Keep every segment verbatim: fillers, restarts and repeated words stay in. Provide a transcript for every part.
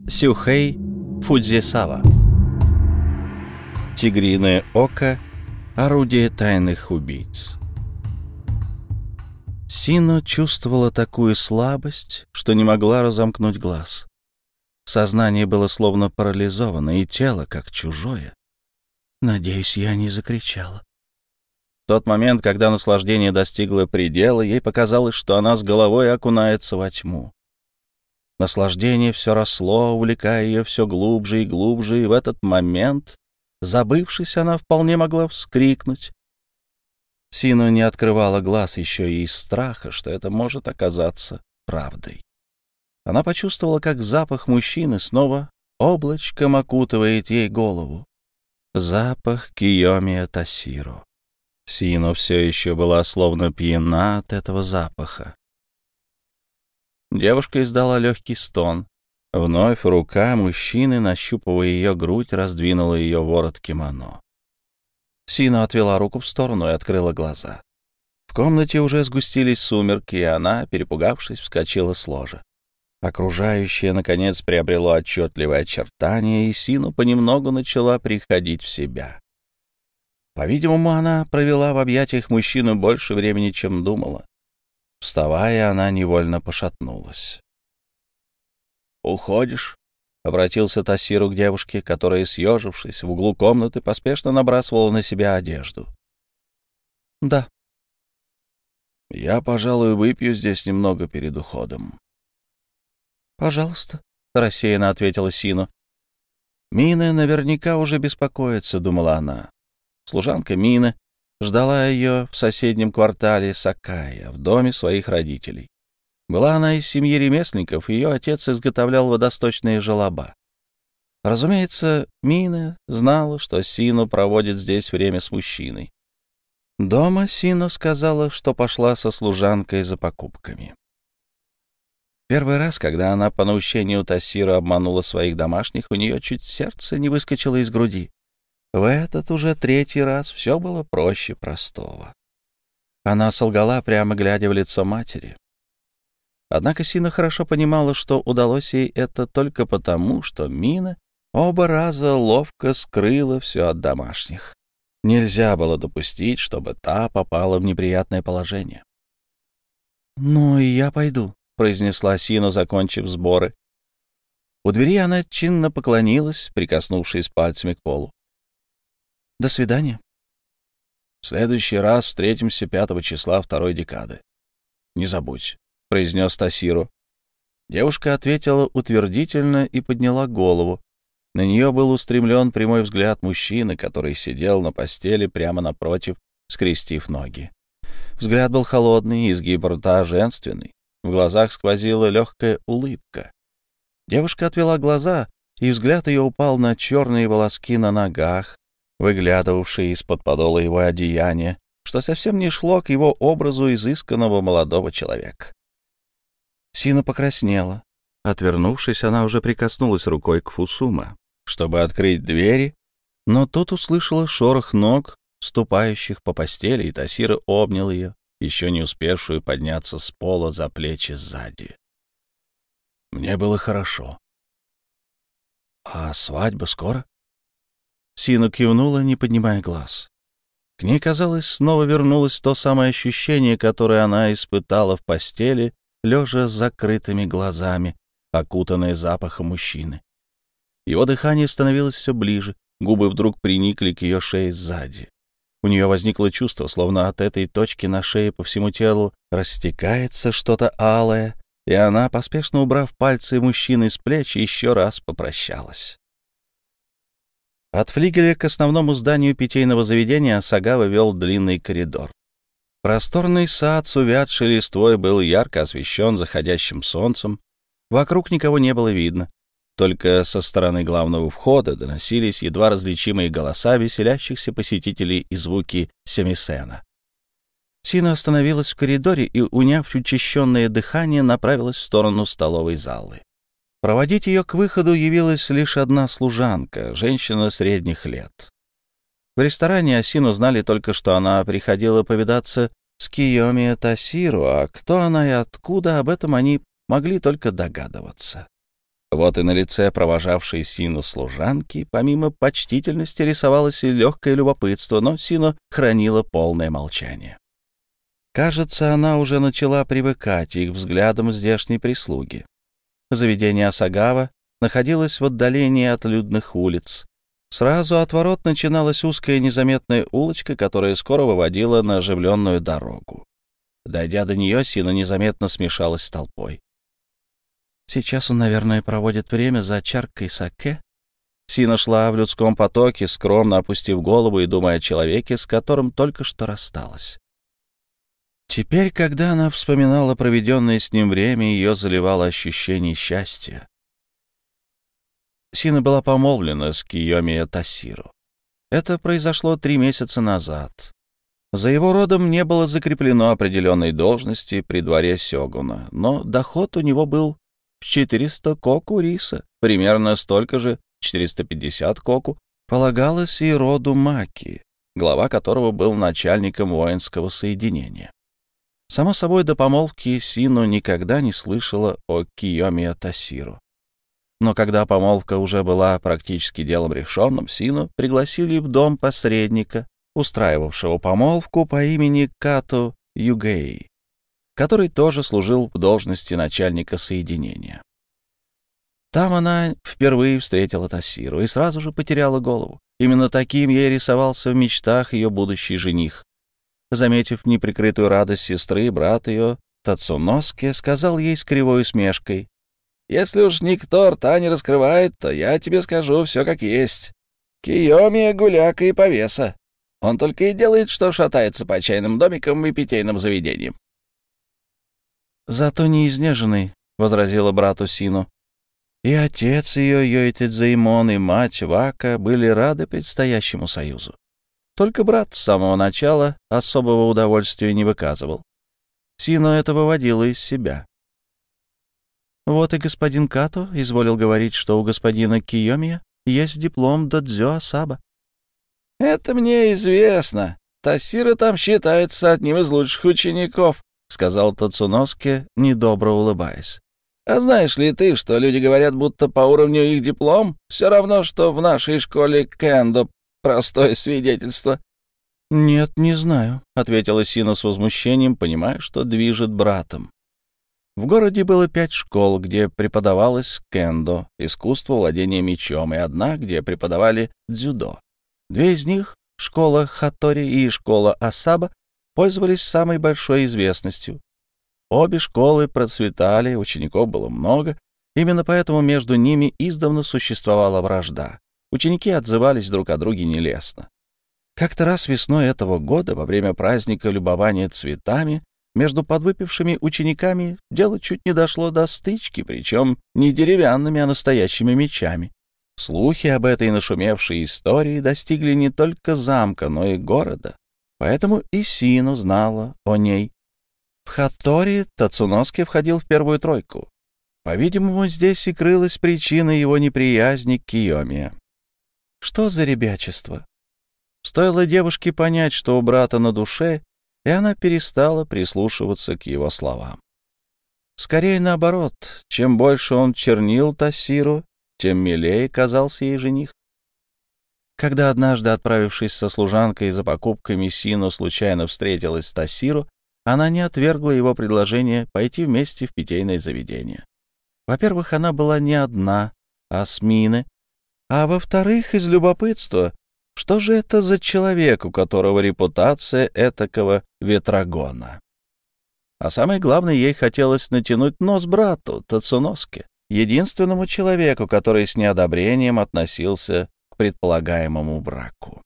Сюхэй Фудзисава. Тигриное око. Орудие тайных убийц. Сино чувствовала такую слабость, что не могла разомкнуть глаз. Сознание было словно парализовано, и тело как чужое. Надеюсь, я не закричала. В тот момент, когда наслаждение достигло предела, ей показалось, что она с головой окунается во тьму. Наслаждение все росло, увлекая ее все глубже и глубже, и в этот момент, забывшись, она вполне могла вскрикнуть. Сино не открывала глаз еще и из страха, что это может оказаться правдой. Она почувствовала, как запах мужчины снова облачком окутывает ей голову. Запах Кийомия Тасиро. Сино все еще была словно пьяна от этого запаха. Девушка издала легкий стон. Вновь рука мужчины, нащупывая ее грудь, раздвинула ее ворот кимоно. Сино отвела руку в сторону и открыла глаза. В комнате уже сгустились сумерки, и она, перепугавшись, вскочила с ложа. Окружающее, наконец, приобрело отчетливое очертание, и Сино понемногу начала приходить в себя. По-видимому, она провела в объятиях мужчину больше времени, чем думала. Вставая, она невольно пошатнулась. «Уходишь?» — обратился Тасиро к девушке, которая, съежившись в углу комнаты, поспешно набрасывала на себя одежду. «Да». «Я, пожалуй, выпью здесь немного перед уходом». «Пожалуйста», — рассеянно ответила Сино. «Мина наверняка уже беспокоится», — думала она. Служанка Мина ждала ее в соседнем квартале Сакая, в доме своих родителей. Была она из семьи ремесленников, ее отец изготовлял водосточные желоба. Разумеется, Мина знала, что Сино проводит здесь время с мужчиной. Дома Сино сказала, что пошла со служанкой за покупками. Первый раз, когда она по наущению Тасиро обманула своих домашних, у нее чуть сердце не выскочило из груди. В этот уже третий раз все было проще простого. Она солгала, прямо глядя в лицо матери. Однако Сино хорошо понимала, что удалось ей это только потому, что Мина оба раза ловко скрыла все от домашних. Нельзя было допустить, чтобы та попала в неприятное положение. «Ну и я пойду», — произнесла Сино, закончив сборы. У двери она чинно поклонилась, прикоснувшись пальцами к полу. «До свидания». «В следующий раз встретимся пятого числа второй декады. Не забудь», — произнес Тасиро. Девушка ответила утвердительно и подняла голову. На нее был устремлен прямой взгляд мужчины, который сидел на постели прямо напротив, скрестив ноги. Взгляд был холодный, изгиб рта женственный. В глазах сквозила легкая улыбка. Девушка отвела глаза, и взгляд ее упал на черные волоски на ногах, выглядывавшие из-под подола его одеяния, что совсем не шло к его образу изысканного молодого человека. Сино покраснела. Отвернувшись, она уже прикоснулась рукой к Фусума, чтобы открыть двери, но тут услышала шорох ног, ступающих по постели, и Тасиро обнял ее, еще не успевшую подняться с пола за плечи сзади. «Мне было хорошо». «А свадьба скоро?» Сино кивнула, не поднимая глаз. К ней, казалось, снова вернулось то самое ощущение, которое она испытала в постели, лежа с закрытыми глазами, окутанная запахом мужчины. Его дыхание становилось все ближе, губы вдруг приникли к ее шее сзади. У нее возникло чувство, словно от этой точки на шее по всему телу растекается что-то алое, и она, поспешно убрав пальцы мужчины с плеч, еще раз попрощалась. От флигеля к основному зданию питейного заведения Асагава вел длинный коридор. Просторный сад с увядшей листвой был ярко освещен заходящим солнцем. Вокруг никого не было видно. Только со стороны главного входа доносились едва различимые голоса веселящихся посетителей и звуки семисена. Сино остановилась в коридоре и, уняв учащенное дыхание, направилась в сторону столовой залы. Проводить ее к выходу явилась лишь одна служанка, женщина средних лет. В ресторане Асину знали только, что она приходила повидаться с Кийомия Тасиро, а кто она и откуда, об этом они могли только догадываться. Вот и на лице провожавшей Сину служанки, помимо почтительности, рисовалось и легкое любопытство, но Сино хранила полное молчание. Кажется, она уже начала привыкать их взглядам здешней прислуги. Заведение Асагава находилось в отдалении от людных улиц. Сразу от ворот начиналась узкая незаметная улочка, которая скоро выводила на оживленную дорогу. Дойдя до нее, Сина незаметно смешалась с толпой. Сейчас он, наверное, проводит время за чаркой саке. Сина шла в людском потоке, скромно опустив голову и думая о человеке, с которым только что рассталась. Теперь, когда она вспоминала проведенное с ним время, ее заливало ощущение счастья. Сина была помолвлена с Кийоми Тасиро. Это произошло три месяца назад. За его родом не было закреплено определенной должности при дворе сёгуна, но доход у него был в четыреста коку риса, примерно столько же, четыреста пятьдесят коку, полагалось и роду Маки, глава которого был начальником воинского соединения. Само собой, до помолвки Сину никогда не слышала о Кийоми Тасиро. Но когда помолвка уже была практически делом решенным, Сину пригласили в дом посредника, устраивавшего помолвку по имени Като Югей, который тоже служил в должности начальника соединения. Там она впервые встретила Тасиру и сразу же потеряла голову. Именно таким ей рисовался в мечтах ее будущий жених. Заметив неприкрытую радость сестры, брат ее, Тацуноске, сказал ей с кривой усмешкой: «Если уж никто рта не раскрывает, то я тебе скажу все как есть. Кийоми — гуляка и повеса. Он только и делает, что шатается по чайным домикам и питейным заведениям». «Зато не изнеженный», — возразила брату Сину. И отец ее, Йойтидзеймон, и мать Вака были рады предстоящему союзу. Только брат с самого начала особого удовольствия не выказывал. Сино это выводило из себя. Вот и господин Като изволил говорить, что у господина Кийомия есть диплом додзё Асаба. — Это мне известно. Тасира там считается одним из лучших учеников, — сказал Тацуноске, недобро улыбаясь. — А знаешь ли ты, что люди говорят, будто по уровню их диплом все равно, что в нашей школе кэндо простое свидетельство? — Нет, не знаю, — ответила Сина с возмущением, понимая, что движет братом. В городе было пять школ, где преподавалось кэндо, искусство владения мечом, и одна, где преподавали дзюдо. Две из них, школа Хатори и школа Асаба, пользовались самой большой известностью. Обе школы процветали, учеников было много, именно поэтому между ними издавна существовала вражда. Ученики отзывались друг о друге нелестно. Как-то раз весной этого года, во время праздника любования цветами, между подвыпившими учениками дело чуть не дошло до стычки, причем не деревянными, а настоящими мечами. Слухи об этой нашумевшей истории достигли не только замка, но и города, поэтому и Сину знала о ней. В Хатори Тацуноске входил в первую тройку. По-видимому, здесь и крылась причина его неприязни к Кийоми. Что за ребячество? Стоило девушке понять, что у брата на душе, и она перестала прислушиваться к его словам. Скорее наоборот, чем больше он чернил Тасиру, тем милее казался ей жених. Когда однажды, отправившись со служанкой за покупками, Сино случайно встретилась с Тасиру, она не отвергла его предложение пойти вместе в питейное заведение. Во-первых, она была не одна, а с Мине, а во-вторых, из любопытства, что же это за человек, у которого репутация этакого ветрогона. А самое главное, ей хотелось натянуть нос брату Тацуноске, единственному человеку, который с неодобрением относился к предполагаемому браку.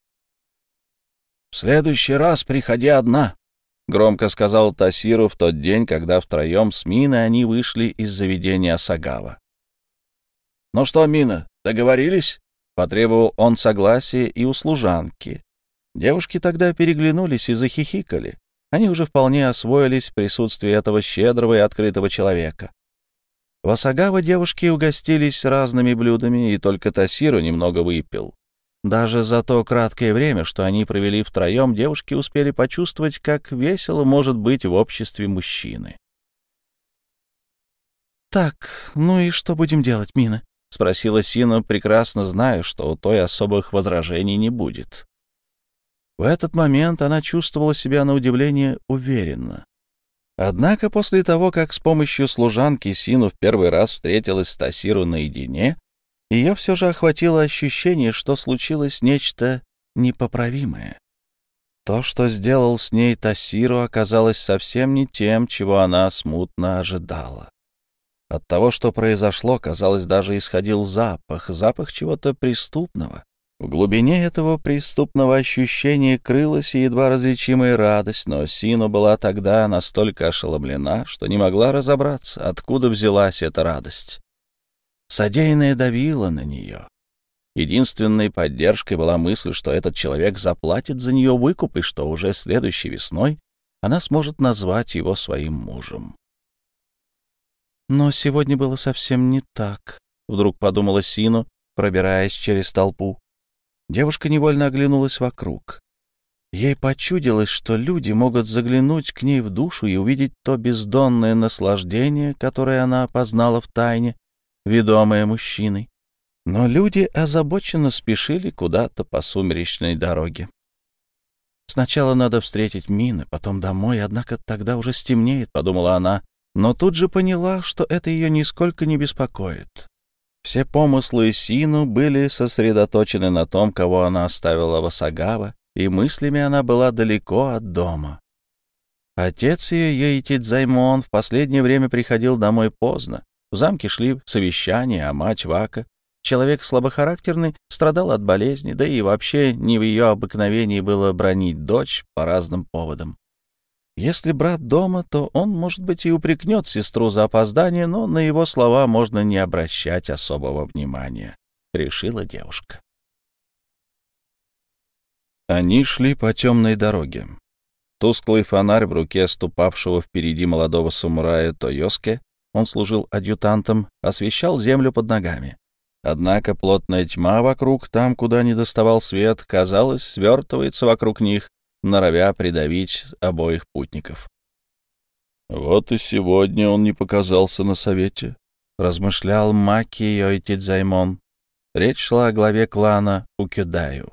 «В следующий раз приходи одна», — громко сказал Тасиру в тот день, когда втроем с Миной они вышли из заведения Асагава. «Ну что, Мина, договорились?» — потребовал он согласия и у служанки. Девушки тогда переглянулись и захихикали. Они уже вполне освоились в присутствии этого щедрого и открытого человека. В Асагава девушки угостились разными блюдами, и только Тасиру немного выпил. Даже за то краткое время, что они провели втроем, девушки успели почувствовать, как весело может быть в обществе мужчины. «Так, ну и что будем делать, Мина?» — спросила Сина, прекрасно зная, что у той особых возражений не будет. В этот момент она чувствовала себя на удивление уверенно. Однако после того, как с помощью служанки Сину в первый раз встретилась с Тасиру наедине, ее все же охватило ощущение, что случилось нечто непоправимое. То, что сделал с ней Тасиру, оказалось совсем не тем, чего она смутно ожидала. От того, что произошло, казалось, даже исходил запах, запах чего-то преступного. В глубине этого преступного ощущения крылась и едва различимая радость, но Сину была тогда настолько ошеломлена, что не могла разобраться, откуда взялась эта радость. Содеянное давило на нее. Единственной поддержкой была мысль, что этот человек заплатит за нее выкуп, и что уже следующей весной она сможет назвать его своим мужем. Но сегодня было совсем не так, — вдруг подумала Сину, пробираясь через толпу. Девушка невольно оглянулась вокруг. Ей почудилось, что люди могут заглянуть к ней в душу и увидеть то бездонное наслаждение, которое она познала в тайне, ведомое мужчиной. Но люди озабоченно спешили куда-то по сумеречной дороге. «Сначала надо встретить Мины, потом домой, однако тогда уже стемнеет», — подумала она, но тут же поняла, что это ее нисколько не беспокоит. Все помыслы Сину были сосредоточены на том, кого она оставила в Асагава, и мыслями она была далеко от дома. Отец ее, Йейтидзаймон, в последнее время приходил домой поздно. В замке шли совещания, а мать Вака, человек слабохарактерный, страдал от болезни, да и вообще не в ее обыкновении было бранить дочь по разным поводам. Если брат дома, то он, может быть, и упрекнет сестру за опоздание, но на его слова можно не обращать особого внимания, — решила девушка. Они шли по темной дороге. Тусклый фонарь в руке ступавшего впереди молодого самурая Тойоске, он служил адъютантом, освещал землю под ногами. Однако плотная тьма вокруг, там, куда не доставал свет, казалось, свертывается вокруг них, норовя придавить обоих путников. «Вот и сегодня он не показался на совете», — размышлял Маки Йойтидзаймон. Речь шла о главе клана Укёдаю.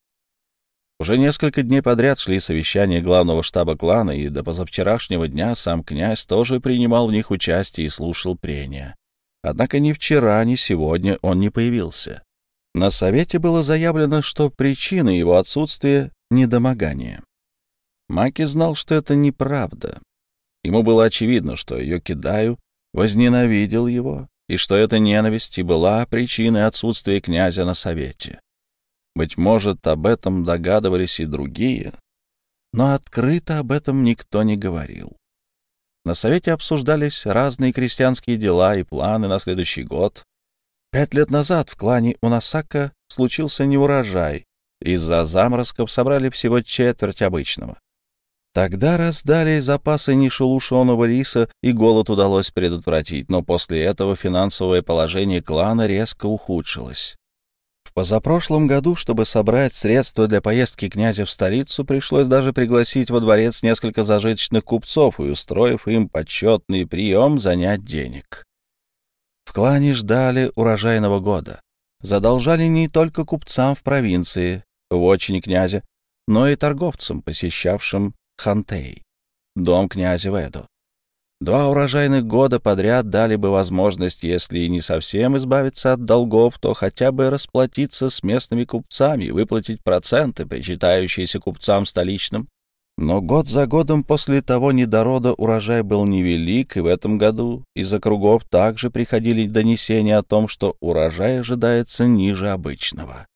Уже несколько дней подряд шли совещания главного штаба клана, и до позавчерашнего дня сам князь тоже принимал в них участие и слушал прения. Однако ни вчера, ни сегодня он не появился. На совете было заявлено, что причина его отсутствия — недомогание. Маки знал, что это неправда. Ему было очевидно, что Йокидаю возненавидел его, и что эта ненависть и была причиной отсутствия князя на совете. Быть может, об этом догадывались и другие, но открыто об этом никто не говорил. На совете обсуждались разные крестьянские дела и планы на следующий год. Пять лет назад в клане Унасака случился неурожай. Из-за заморозков собрали всего четверть обычного. Тогда раздали запасы нешелушеного риса, и голод удалось предотвратить, но после этого финансовое положение клана резко ухудшилось. В позапрошлом году, чтобы собрать средства для поездки князя в столицу, пришлось даже пригласить во дворец несколько зажиточных купцов и, устроив им почетный прием, занять денег. В клане ждали урожайного года. Задолжали не только купцам в провинции, в отчине князя, но и торговцам, посещавшим Хантей, дом князя в Эдо. Два урожайных года подряд дали бы возможность, если и не совсем избавиться от долгов, то хотя бы расплатиться с местными купцами и выплатить проценты, причитающиеся купцам столичным. Но год за годом после того недорода урожай был невелик, и в этом году из округов также приходили донесения о том, что урожай ожидается ниже обычного.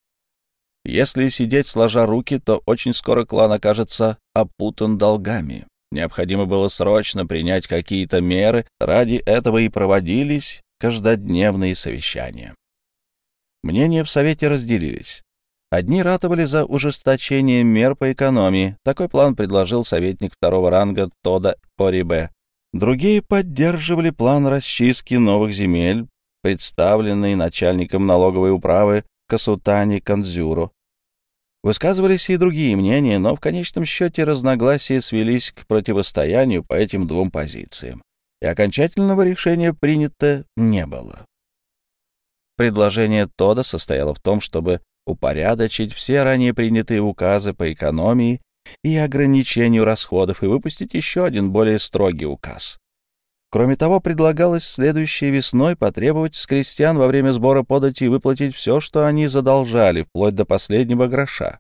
Если сидеть сложа руки, то очень скоро клан окажется опутан долгами. Необходимо было срочно принять какие-то меры, ради этого и проводились каждодневные совещания. Мнения в совете разделились. Одни ратовали за ужесточение мер по экономии. Такой план предложил советник второго ранга Тода Орибе. Другие поддерживали план расчистки новых земель, представленный начальником налоговой управы Касутани Кандзюро. Высказывались и другие мнения, но в конечном счете разногласия свелись к противостоянию по этим двум позициям. и окончательного решения принято не было. Предложение Тодда состояло в том, чтобы упорядочить все ранее принятые указы по экономии и ограничению расходов и выпустить еще один более строгий указ. Кроме того, предлагалось следующей весной потребовать с крестьян во время сбора подати выплатить все, что они задолжали, вплоть до последнего гроша.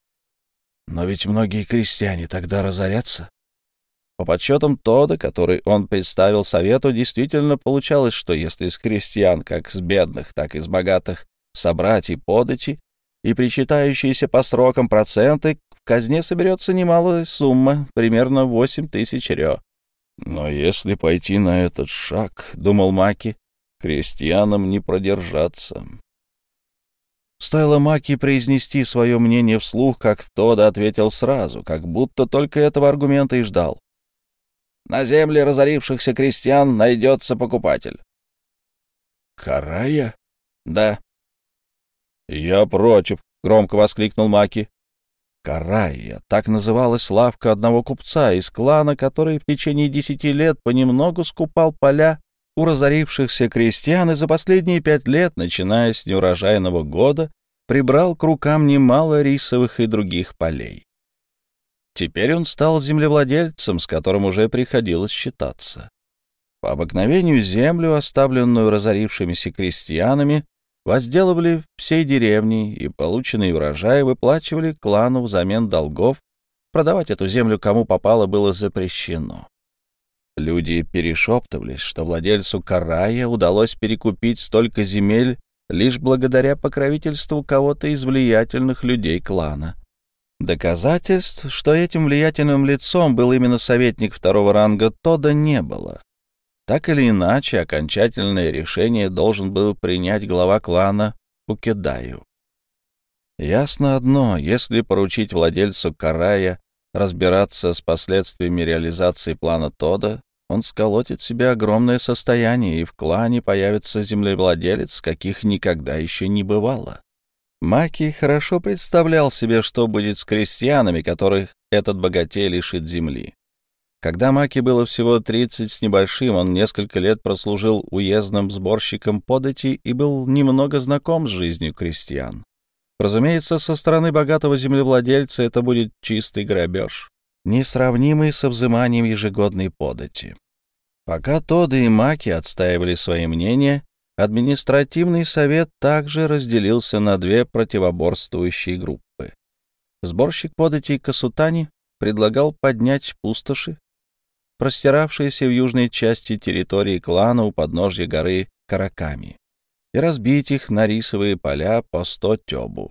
Но ведь многие крестьяне тогда разорятся. По подсчетам Тодда, который он представил совету, действительно получалось, что если с крестьян, как с бедных, так и с богатых, собрать и подати, и причитающиеся по срокам проценты, в казне соберется немалая сумма, примерно восемь тысяч рё. «Но если пойти на этот шаг, — думал Маки, — крестьянам не продержаться». Стоило Маки произнести свое мнение вслух, как Тодда ответил сразу, как будто только этого аргумента и ждал. «На земле разорившихся крестьян найдется покупатель». «Карая?» «Да». «Я против», — громко воскликнул Маки. Карая — так называлась лавка одного купца из клана, который в течение десяти лет понемногу скупал поля у разорившихся крестьян и за последние пять лет, начиная с неурожайного года, прибрал к рукам немало рисовых и других полей. Теперь он стал землевладельцем, с которым уже приходилось считаться. По обыкновению землю, оставленную разорившимися крестьянами, возделывали всей деревней, и полученный урожай выплачивали клану взамен долгов. Продавать эту землю кому попало было запрещено. Люди перешептывались, что владельцу Карая удалось перекупить столько земель лишь благодаря покровительству кого-то из влиятельных людей клана. Доказательств, что этим влиятельным лицом был именно советник второго ранга, Тодда не было. Так или иначе, окончательное решение должен был принять глава клана Укедаю. Ясно одно: если поручить владельцу Карая разбираться с последствиями реализации плана Тодда, он сколотит себе огромное состояние, и в клане появится землевладелец, каких никогда еще не бывало. Маки хорошо представлял себе, что будет с крестьянами, которых этот богатей лишит земли. Когда Маки было всего тридцать с небольшим, он несколько лет прослужил уездным сборщиком подати и был немного знаком с жизнью крестьян. Разумеется, со стороны богатого землевладельца это будет чистый грабеж, несравнимый со взиманием ежегодной подати. Пока Тодда и Маки отстаивали свои мнения, административный совет также разделился на две противоборствующие группы. Сборщик податей Касутани предлагал поднять пустоши, простиравшиеся в южной части территории клана у подножья горы Караками, и разбить их на рисовые поля по сто тёбу.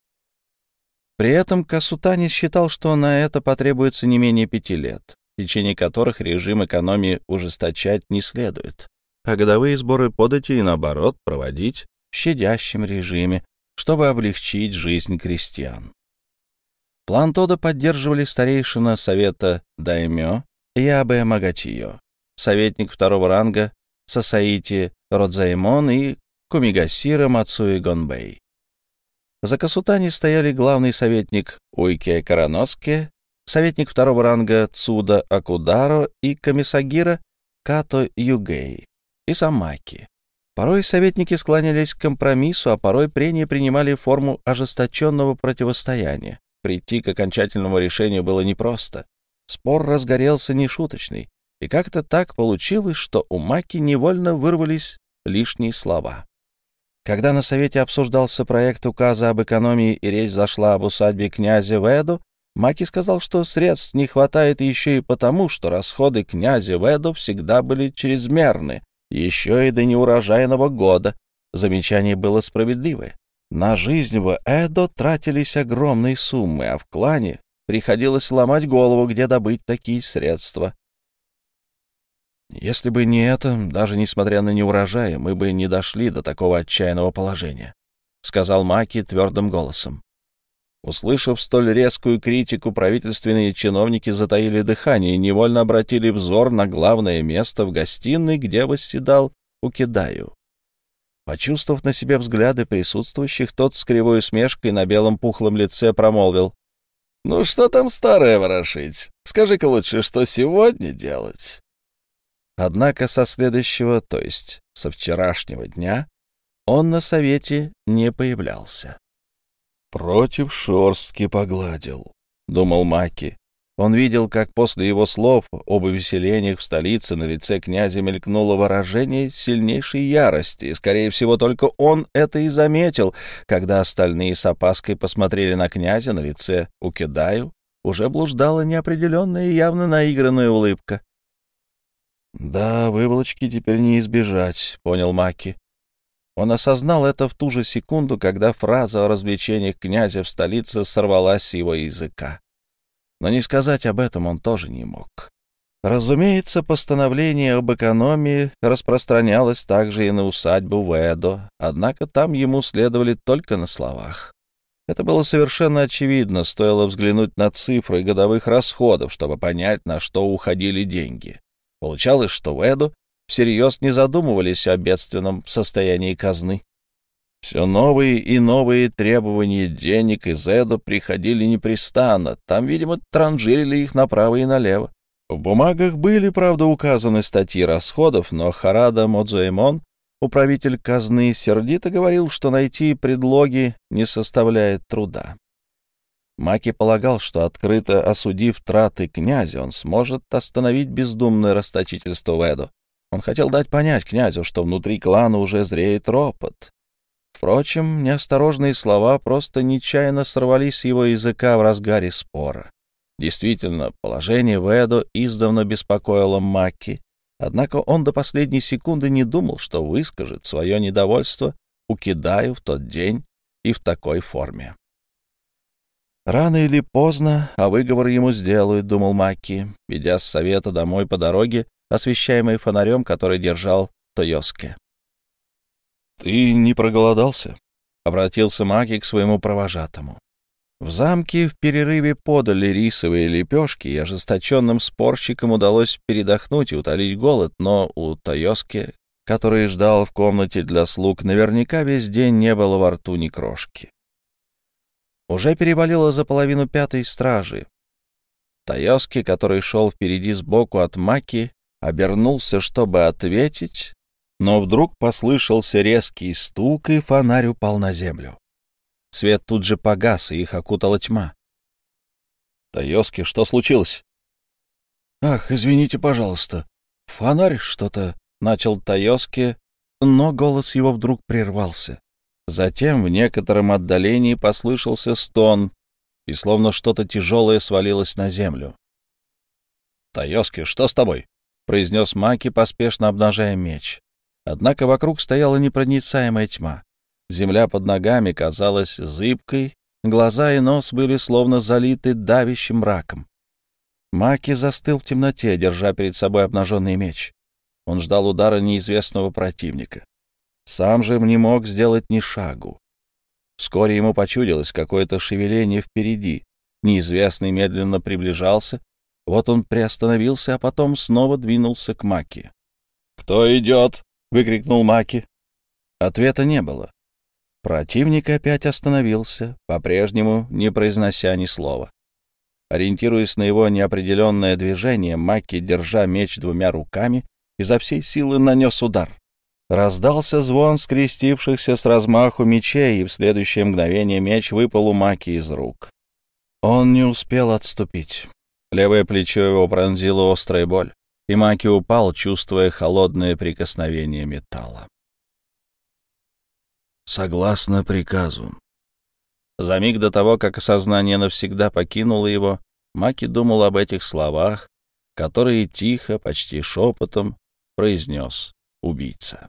При этом Касутани считал, что на это потребуется не менее пяти лет, в течение которых режим экономии ужесточать не следует, а годовые сборы податей, наоборот, проводить в щадящем режиме, чтобы облегчить жизнь крестьян. План Тодда поддерживали старейшина совета Даймё Ябе Магатио, советник второго ранга Сасаити Родзаймон и Кумигасира Мацуи Гонбэй. За Касутани стояли главный советник Уйке Караноске, советник второго ранга Цуда Акударо и комиссагира Като Югей и сам Маки. Порой советники склонялись к компромиссу, а порой прения принимали форму ожесточенного противостояния. Прийти к окончательному решению было непросто. Спор разгорелся нешуточный, и как-то так получилось, что у Маки невольно вырвались лишние слова. Когда на совете обсуждался проект указа об экономии и речь зашла об усадьбе князя Ведо, Маки сказал, что средств не хватает еще и потому, что расходы князя Ведо всегда были чрезмерны, еще и до неурожайного года. Замечание было справедливое. На жизнь в Эдо тратились огромные суммы, а в клане приходилось ломать голову, где добыть такие средства. Если бы не это, даже несмотря на неурожай, мы бы не дошли до такого отчаянного положения, — сказал Маки твердым голосом. Услышав столь резкую критику, правительственные чиновники затаили дыхание и невольно обратили взор на главное место в гостиной, где восседал Укедаю. Почувствовав на себе взгляды присутствующих, тот с кривой усмешкой на белом пухлом лице промолвил: — Ну что там старое ворошить? Скажи-ка лучше, что сегодня делать? Однако со следующего, то есть со вчерашнего дня, он на совете не появлялся. «Против шерстки погладил», — думал Маки. Он видел, как после его слов об увеселениях в столице на лице князя мелькнуло выражение сильнейшей ярости, и, скорее всего, только он это и заметил, когда остальные с опаской посмотрели на князя. На лице Укидаю уже блуждала неопределенная и явно наигранная улыбка. «Да, выволочки теперь не избежать», — понял Маки. Он осознал это в ту же секунду, когда фраза о развлечениях князя в столице сорвалась с его языка. Но не сказать об этом он тоже не мог. Разумеется, постановление об экономии распространялось также и на усадьбу Уэдо, однако там ему следовали только на словах. Это было совершенно очевидно, стоило взглянуть на цифры годовых расходов, чтобы понять, на что уходили деньги. Получалось, что Уэдо всерьез не задумывались о бедственном состоянии казны. Все новые и новые требования денег из Эдо приходили непрестанно. Там, видимо, транжирили их направо и налево. В бумагах были, правда, указаны статьи расходов, но Харада Модзуэмон, управитель казны, сердито говорил, что найти предлоги не составляет труда. Маки полагал, что, открыто осудив траты князя, он сможет остановить бездумное расточительство в Эдо. Он хотел дать понять князю, что внутри клана уже зреет ропот. Впрочем, неосторожные слова просто нечаянно сорвались с его языка в разгаре спора. Действительно, положение в Эдо издавна беспокоило Маки, однако он до последней секунды не думал, что выскажет свое недовольство Укидаю в тот день и в такой форме. «Рано или поздно, а выговор ему сделают», — думал Маки, идя с совета домой по дороге, освещаемой фонарем, который держал Тойоске. «Ты не проголодался?» — обратился Маки к своему провожатому. В замке в перерыве подали рисовые лепешки, и ожесточенным спорщикам удалось передохнуть и утолить голод, но у Тойоске, который ждал в комнате для слуг, наверняка весь день не было во рту ни крошки. Уже перевалило за половину пятой стражи. Тойоске, который шел впереди сбоку от Маки, обернулся, чтобы ответить, но вдруг послышался резкий стук, и фонарь упал на землю. Свет тут же погас, и их окутала тьма. «Тойоске, что случилось?» «Ах, извините, пожалуйста. Фонарь что-то...» — начал Тойоске, но голос его вдруг прервался. Затем в некотором отдалении послышался стон, и словно что-то тяжелое свалилось на землю. «Тойоске, что с тобой?» — произнес Маки, поспешно обнажая меч. Однако вокруг стояла непроницаемая тьма. Земля под ногами казалась зыбкой, глаза и нос были словно залиты давящим мраком. Маки застыл в темноте, держа перед собой обнаженный меч. Он ждал удара неизвестного противника. Сам же не мог сделать ни шагу. Вскоре ему почудилось какое-то шевеление впереди. Неизвестный медленно приближался. Вот он приостановился, а потом снова двинулся к Маки. «Кто идет?» — выкрикнул Маки. Ответа не было. Противник опять остановился, по-прежнему не произнося ни слова. Ориентируясь на его неопределенное движение, Маки, держа меч двумя руками, изо всей силы нанес удар. Раздался звон скрестившихся с размаху мечей, и в следующее мгновение меч выпал у Маки из рук. Он не успел отступить. Левое плечо его пронзила острая боль, и Маки упал, чувствуя холодное прикосновение металла. «Согласно приказу». За миг до того, как осознание навсегда покинуло его, Маки думал об этих словах, которые тихо, почти шепотом произнес убийца.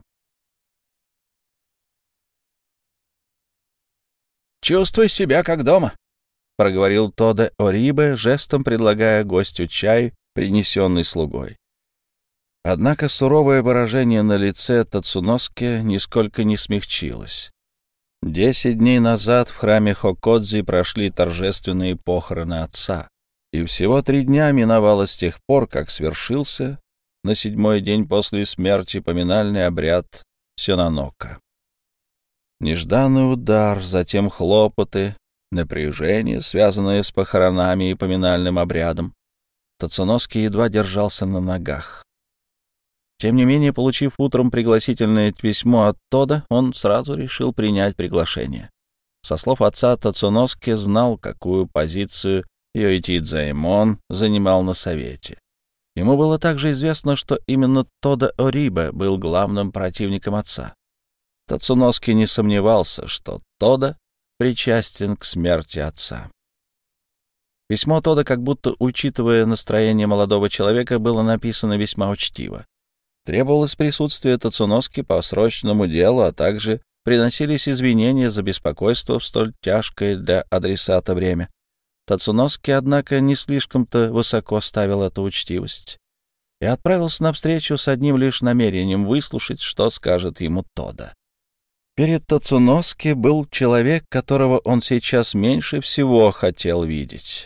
«Чувствуй себя как дома», — проговорил Тоде Орибе, жестом предлагая гостю чай, принесенный слугой. Однако суровое выражение на лице Тацуноске нисколько не смягчилось. Десять дней назад в храме Хокодзи прошли торжественные похороны отца, и всего три дня миновало с тех пор, как свершился на седьмой день после смерти поминальный обряд Сёнанока. Нежданный удар, затем хлопоты, напряжение, связанное с похоронами и поминальным обрядом. Тацуноски едва держался на ногах. Тем не менее, получив утром пригласительное письмо от Тода, он сразу решил принять приглашение. Со слов отца, Тацуноске знал, какую позицию Йоитидзаэмон занимал на совете. Ему было также известно, что именно Тода Ориба был главным противником отца. Тацуноске не сомневался, что Тода причастен к смерти отца. Письмо Тода, как будто учитывая настроение молодого человека, было написано весьма учтиво. Требовалось присутствие Тацуноске по срочному делу, а также приносились извинения за беспокойство в столь тяжкое для адресата время. Тацуноске, однако, не слишком-то высоко ставил эту учтивость и отправился на встречу с одним лишь намерением выслушать, что скажет ему Тода. Перед Тацуноске был человек, которого он сейчас меньше всего хотел видеть.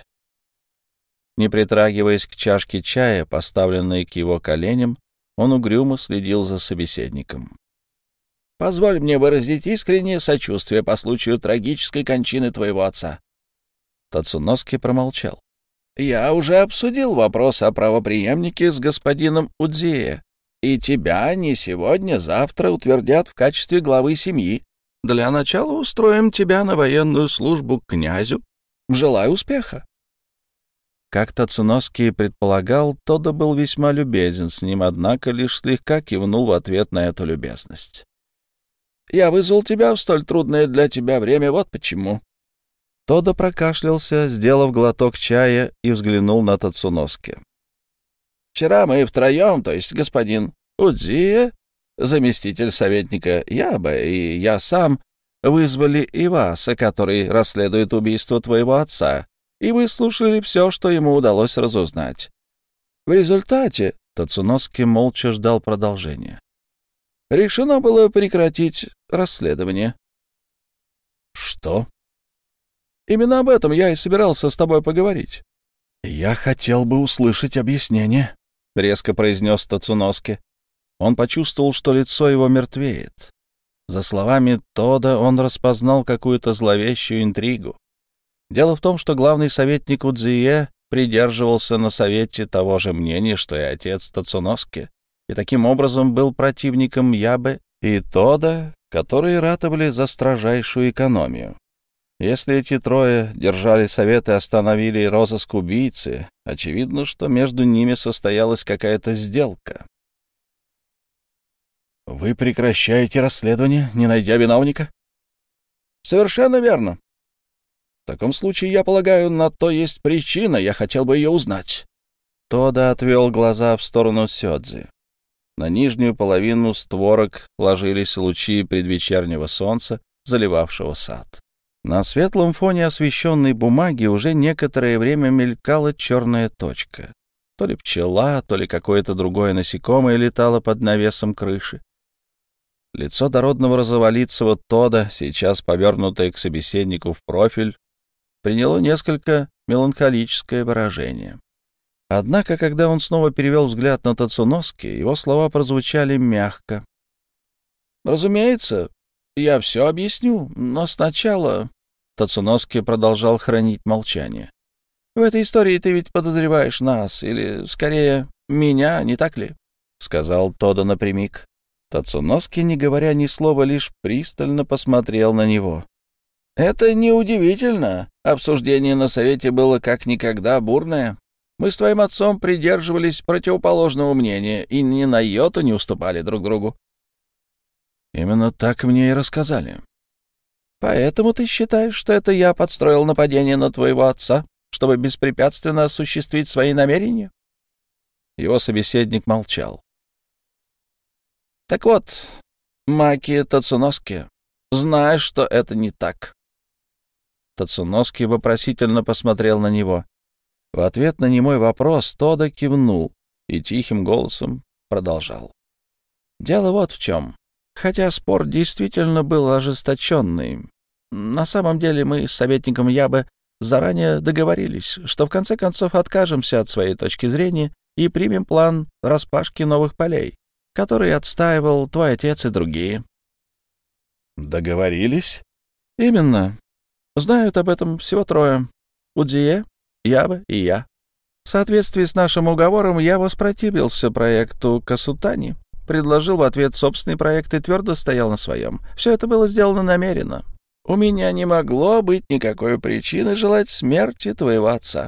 Не притрагиваясь к чашке чая, поставленной к его коленям, он угрюмо следил за собеседником. «Позволь мне выразить искреннее сочувствие по случаю трагической кончины твоего отца». Тацуноске промолчал. «Я уже обсудил вопрос о правопреемнике с господином Удзие, и тебя не сегодня-завтра утвердят в качестве главы семьи. Для начала устроим тебя на военную службу к князю. Желаю успеха». Как Тацуноске предполагал, Тода был весьма любезен с ним, однако лишь слегка кивнул в ответ на эту любезность. «Я вызвал тебя в столь трудное для тебя время, вот почему». Тода прокашлялся, сделав глоток чая, и взглянул на Тацуноске. «Вчера мы втроем, то есть господин Удзие, заместитель советника Яба и я сам, вызвали Иваса, который расследует убийство твоего отца, и выслушали все, что ему удалось разузнать. В результате Тацуноске молча ждал продолжения. Решено было прекратить расследование». «Что?» «Именно об этом я и собирался с тобой поговорить». «Я хотел бы услышать объяснение», — резко произнес Тацуноске. Он почувствовал, что лицо его мертвеет. За словами Тода он распознал какую-то зловещую интригу. Дело в том, что главный советник Удзие придерживался на совете того же мнения, что и отец Тацуноске, и таким образом был противником Ябе и Тода, которые ратовали за строжайшую экономию. Если эти трое держали совет и остановили розыск убийцы, очевидно, что между ними состоялась какая-то сделка. «Вы прекращаете расследование, не найдя виновника?» «Совершенно верно. В таком случае, я полагаю, на то есть причина, я хотел бы ее узнать». Тода отвел глаза в сторону Сёдзи. На нижнюю половину створок ложились лучи предвечернего солнца, заливавшего сад. На светлом фоне освещенной бумаги уже некоторое время мелькала черная точка. То ли пчела, то ли какое-то другое насекомое летало под навесом крыши. Лицо дородного розоволицего Тода, сейчас повернутое к собеседнику в профиль, приняло несколько меланхолическое выражение. Однако, когда он снова перевел взгляд на Тацуноске, его слова прозвучали мягко. «Разумеется, я все объясню, но сначала...» Тацуноске продолжал хранить молчание. «В этой истории ты ведь подозреваешь нас, или, скорее, меня, не так ли?» — сказал Тода напрямик. Тацуноске, не говоря ни слова, лишь пристально посмотрел на него. «Это неудивительно. Обсуждение на совете было как никогда бурное. Мы с твоим отцом придерживались противоположного мнения и ни на йоту не уступали друг другу». «Именно так мне и рассказали». «Поэтому ты считаешь, что это я подстроил нападение на твоего отца, чтобы беспрепятственно осуществить свои намерения?» Его собеседник молчал. «Так вот, Маки Тацуноске, знаешь, что это не так». Тацуноске вопросительно посмотрел на него. В ответ на немой вопрос Тода кивнул и тихим голосом продолжал. «Дело вот в чем. Хотя спор действительно был ожесточенный, на самом деле мы с советником Ябе заранее договорились, что в конце концов откажемся от своей точки зрения и примем план распашки новых полей, который отстаивал твой отец и другие». «Договорились?» «Именно. Знают об этом всего трое. Удзие, Ябе и я. В соответствии с нашим уговором я воспротивился проекту Касутани, предложил в ответ собственный проект и твердо стоял на своем. Все это было сделано намеренно. У меня не могло быть никакой причины желать смерти твоего отца.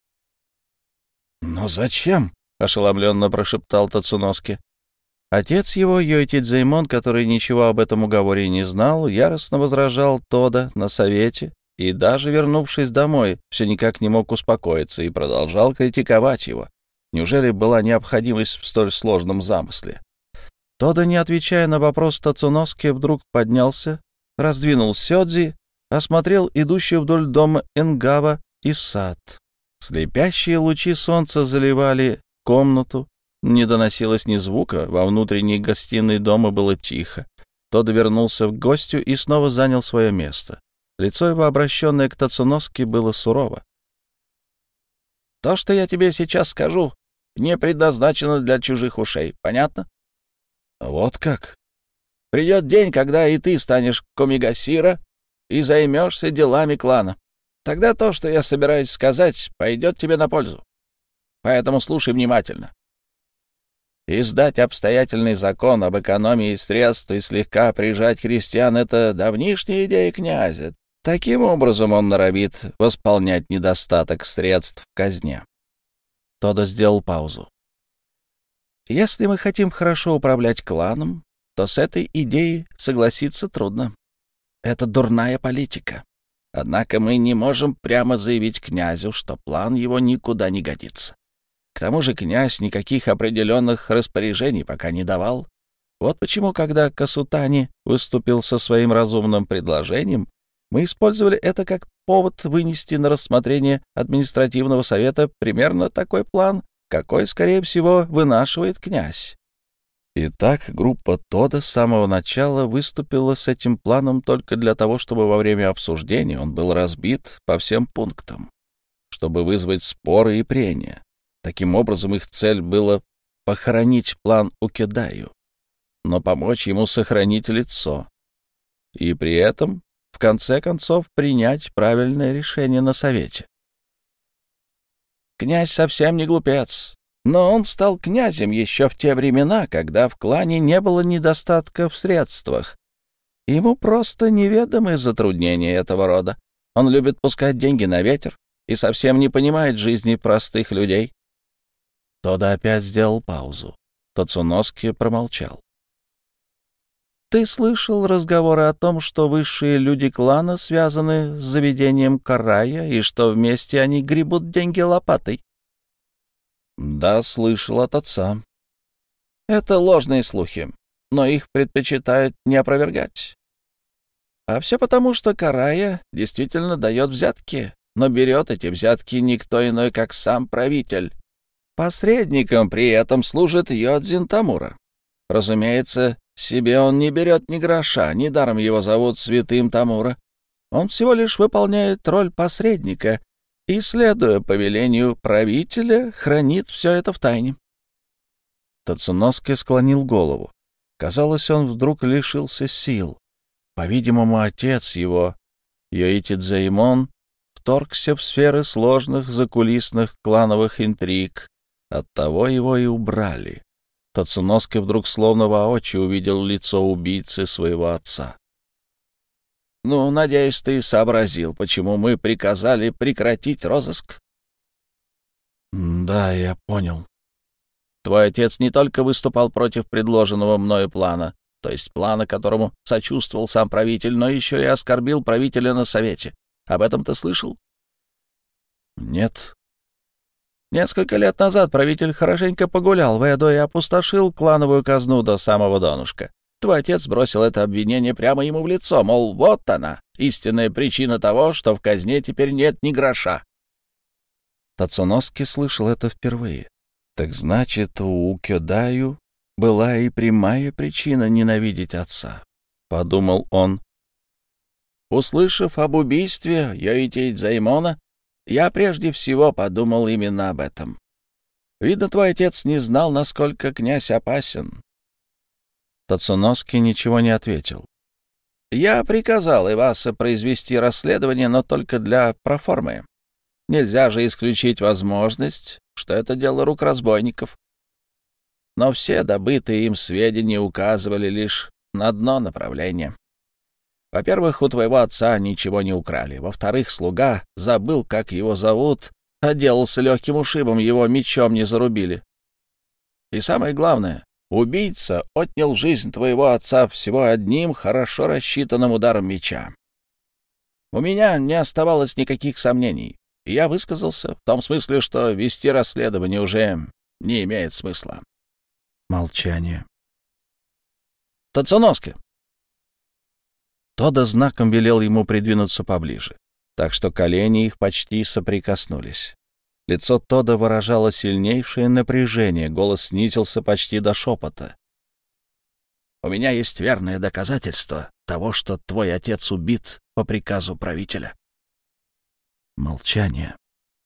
«Но зачем?» — ошеломленно прошептал Тацуноски. Отец его, Йойтидзеймон, который ничего об этом уговоре не знал, яростно возражал Тода на совете и, даже вернувшись домой, все никак не мог успокоиться и продолжал критиковать его. Неужели была необходимость в столь сложном замысле? Тода, не отвечая на вопрос Тацуноски, вдруг поднялся, раздвинул сёдзи, осмотрел идущую вдоль дома Энгава и сад. Слепящие лучи солнца заливали комнату, не доносилось ни звука, во внутренней гостиной дома было тихо. Тодо вернулся к гостю и снова занял свое место. Лицо его, обращенное к Тацуноске, было сурово. «То, что я тебе сейчас скажу, не предназначено для чужих ушей, понятно?» «Вот как?» «Придет день, когда и ты станешь Комигасира и займешься делами клана. Тогда то, что я собираюсь сказать, пойдет тебе на пользу. Поэтому слушай внимательно. Издать обстоятельный закон об экономии средств и слегка прижать крестьян — это давнишняя идея князя. Таким образом он норовит восполнять недостаток средств в казне». Тодо сделал паузу. «Если мы хотим хорошо управлять кланом, то с этой идеей согласиться трудно. Это дурная политика. Однако мы не можем прямо заявить князю, что план его никуда не годится. К тому же князь никаких определенных распоряжений пока не давал. Вот почему, когда Касутани выступил со своим разумным предложением, мы использовали это как повод вынести на рассмотрение административного совета примерно такой план, какой, скорее всего, вынашивает князь. Итак, группа Тода с самого начала выступила с этим планом только для того, чтобы во время обсуждения он был разбит по всем пунктам, чтобы вызвать споры и прения. Таким образом, их цель была похоронить план Укидаю, но помочь ему сохранить лицо. И при этом, в конце концов, принять правильное решение на совете. Князь совсем не глупец, но он стал князем еще в те времена, когда в клане не было недостатка в средствах. Ему просто неведомы затруднения этого рода. Он любит пускать деньги на ветер и совсем не понимает жизни простых людей. Тодо опять сделал паузу. Тацуноски промолчал. «Ты слышал разговоры о том, что высшие люди клана связаны с заведением Карая и что вместе они гребут деньги лопатой?» «Да, слышал от отца». «Это ложные слухи, но их предпочитают не опровергать. А все потому, что Карая действительно дает взятки, но берет эти взятки никто иной, как сам правитель. Посредником при этом служит Йодзин Тамура. Разумеется, себе он не берет ни гроша, недаром его зовут Святым Тамура. Он всего лишь выполняет роль посредника и, следуя повелению правителя, хранит все это в тайне». Тацуноски склонил голову. Казалось, он вдруг лишился сил. По-видимому, отец его, Йоитидзеймон, вторгся в сферы сложных закулисных клановых интриг. Оттого его и убрали. Тацуноски вдруг словно воочию увидел лицо убийцы своего отца. «Ну, надеюсь, ты сообразил, почему мы приказали прекратить розыск?» «Да, я понял. Твой отец не только выступал против предложенного мною плана, то есть плана, которому сочувствовал сам правитель, но еще и оскорбил правителя на совете. Об этом ты слышал?» «Нет». Несколько лет назад правитель хорошенько погулял в Эдо и опустошил клановую казну до самого донышка. Твой отец бросил это обвинение прямо ему в лицо, мол, вот она, истинная причина того, что в казне теперь нет ни гроша. Тацуноски слышал это впервые. Так значит, у Укёдаю была и прямая причина ненавидеть отца, — подумал он. Услышав об убийстве Йоитидзеймона, я прежде всего подумал именно об этом. Видно, твой отец не знал, насколько князь опасен. Тацуноски ничего не ответил. Я приказал Иваса произвести расследование, но только для проформы. Нельзя же исключить возможность, что это дело рук разбойников. но все добытые им сведения указывали лишь на одно направление. Во-первых, у твоего отца ничего не украли. Во-вторых, слуга забыл, как его зовут, отделался легким ушибом, его мечом не зарубили. И самое главное, убийца отнял жизнь твоего отца всего одним хорошо рассчитанным ударом меча. У меня не оставалось никаких сомнений, и я высказался в том смысле, что вести расследование уже не имеет смысла. Молчание. Тацуноске. Тодо знаком велел ему придвинуться поближе, так что колени их почти соприкоснулись. Лицо Тодо выражало сильнейшее напряжение, голос снизился почти до шепота. «У меня есть верное доказательство того, что твой отец убит по приказу правителя». Молчание.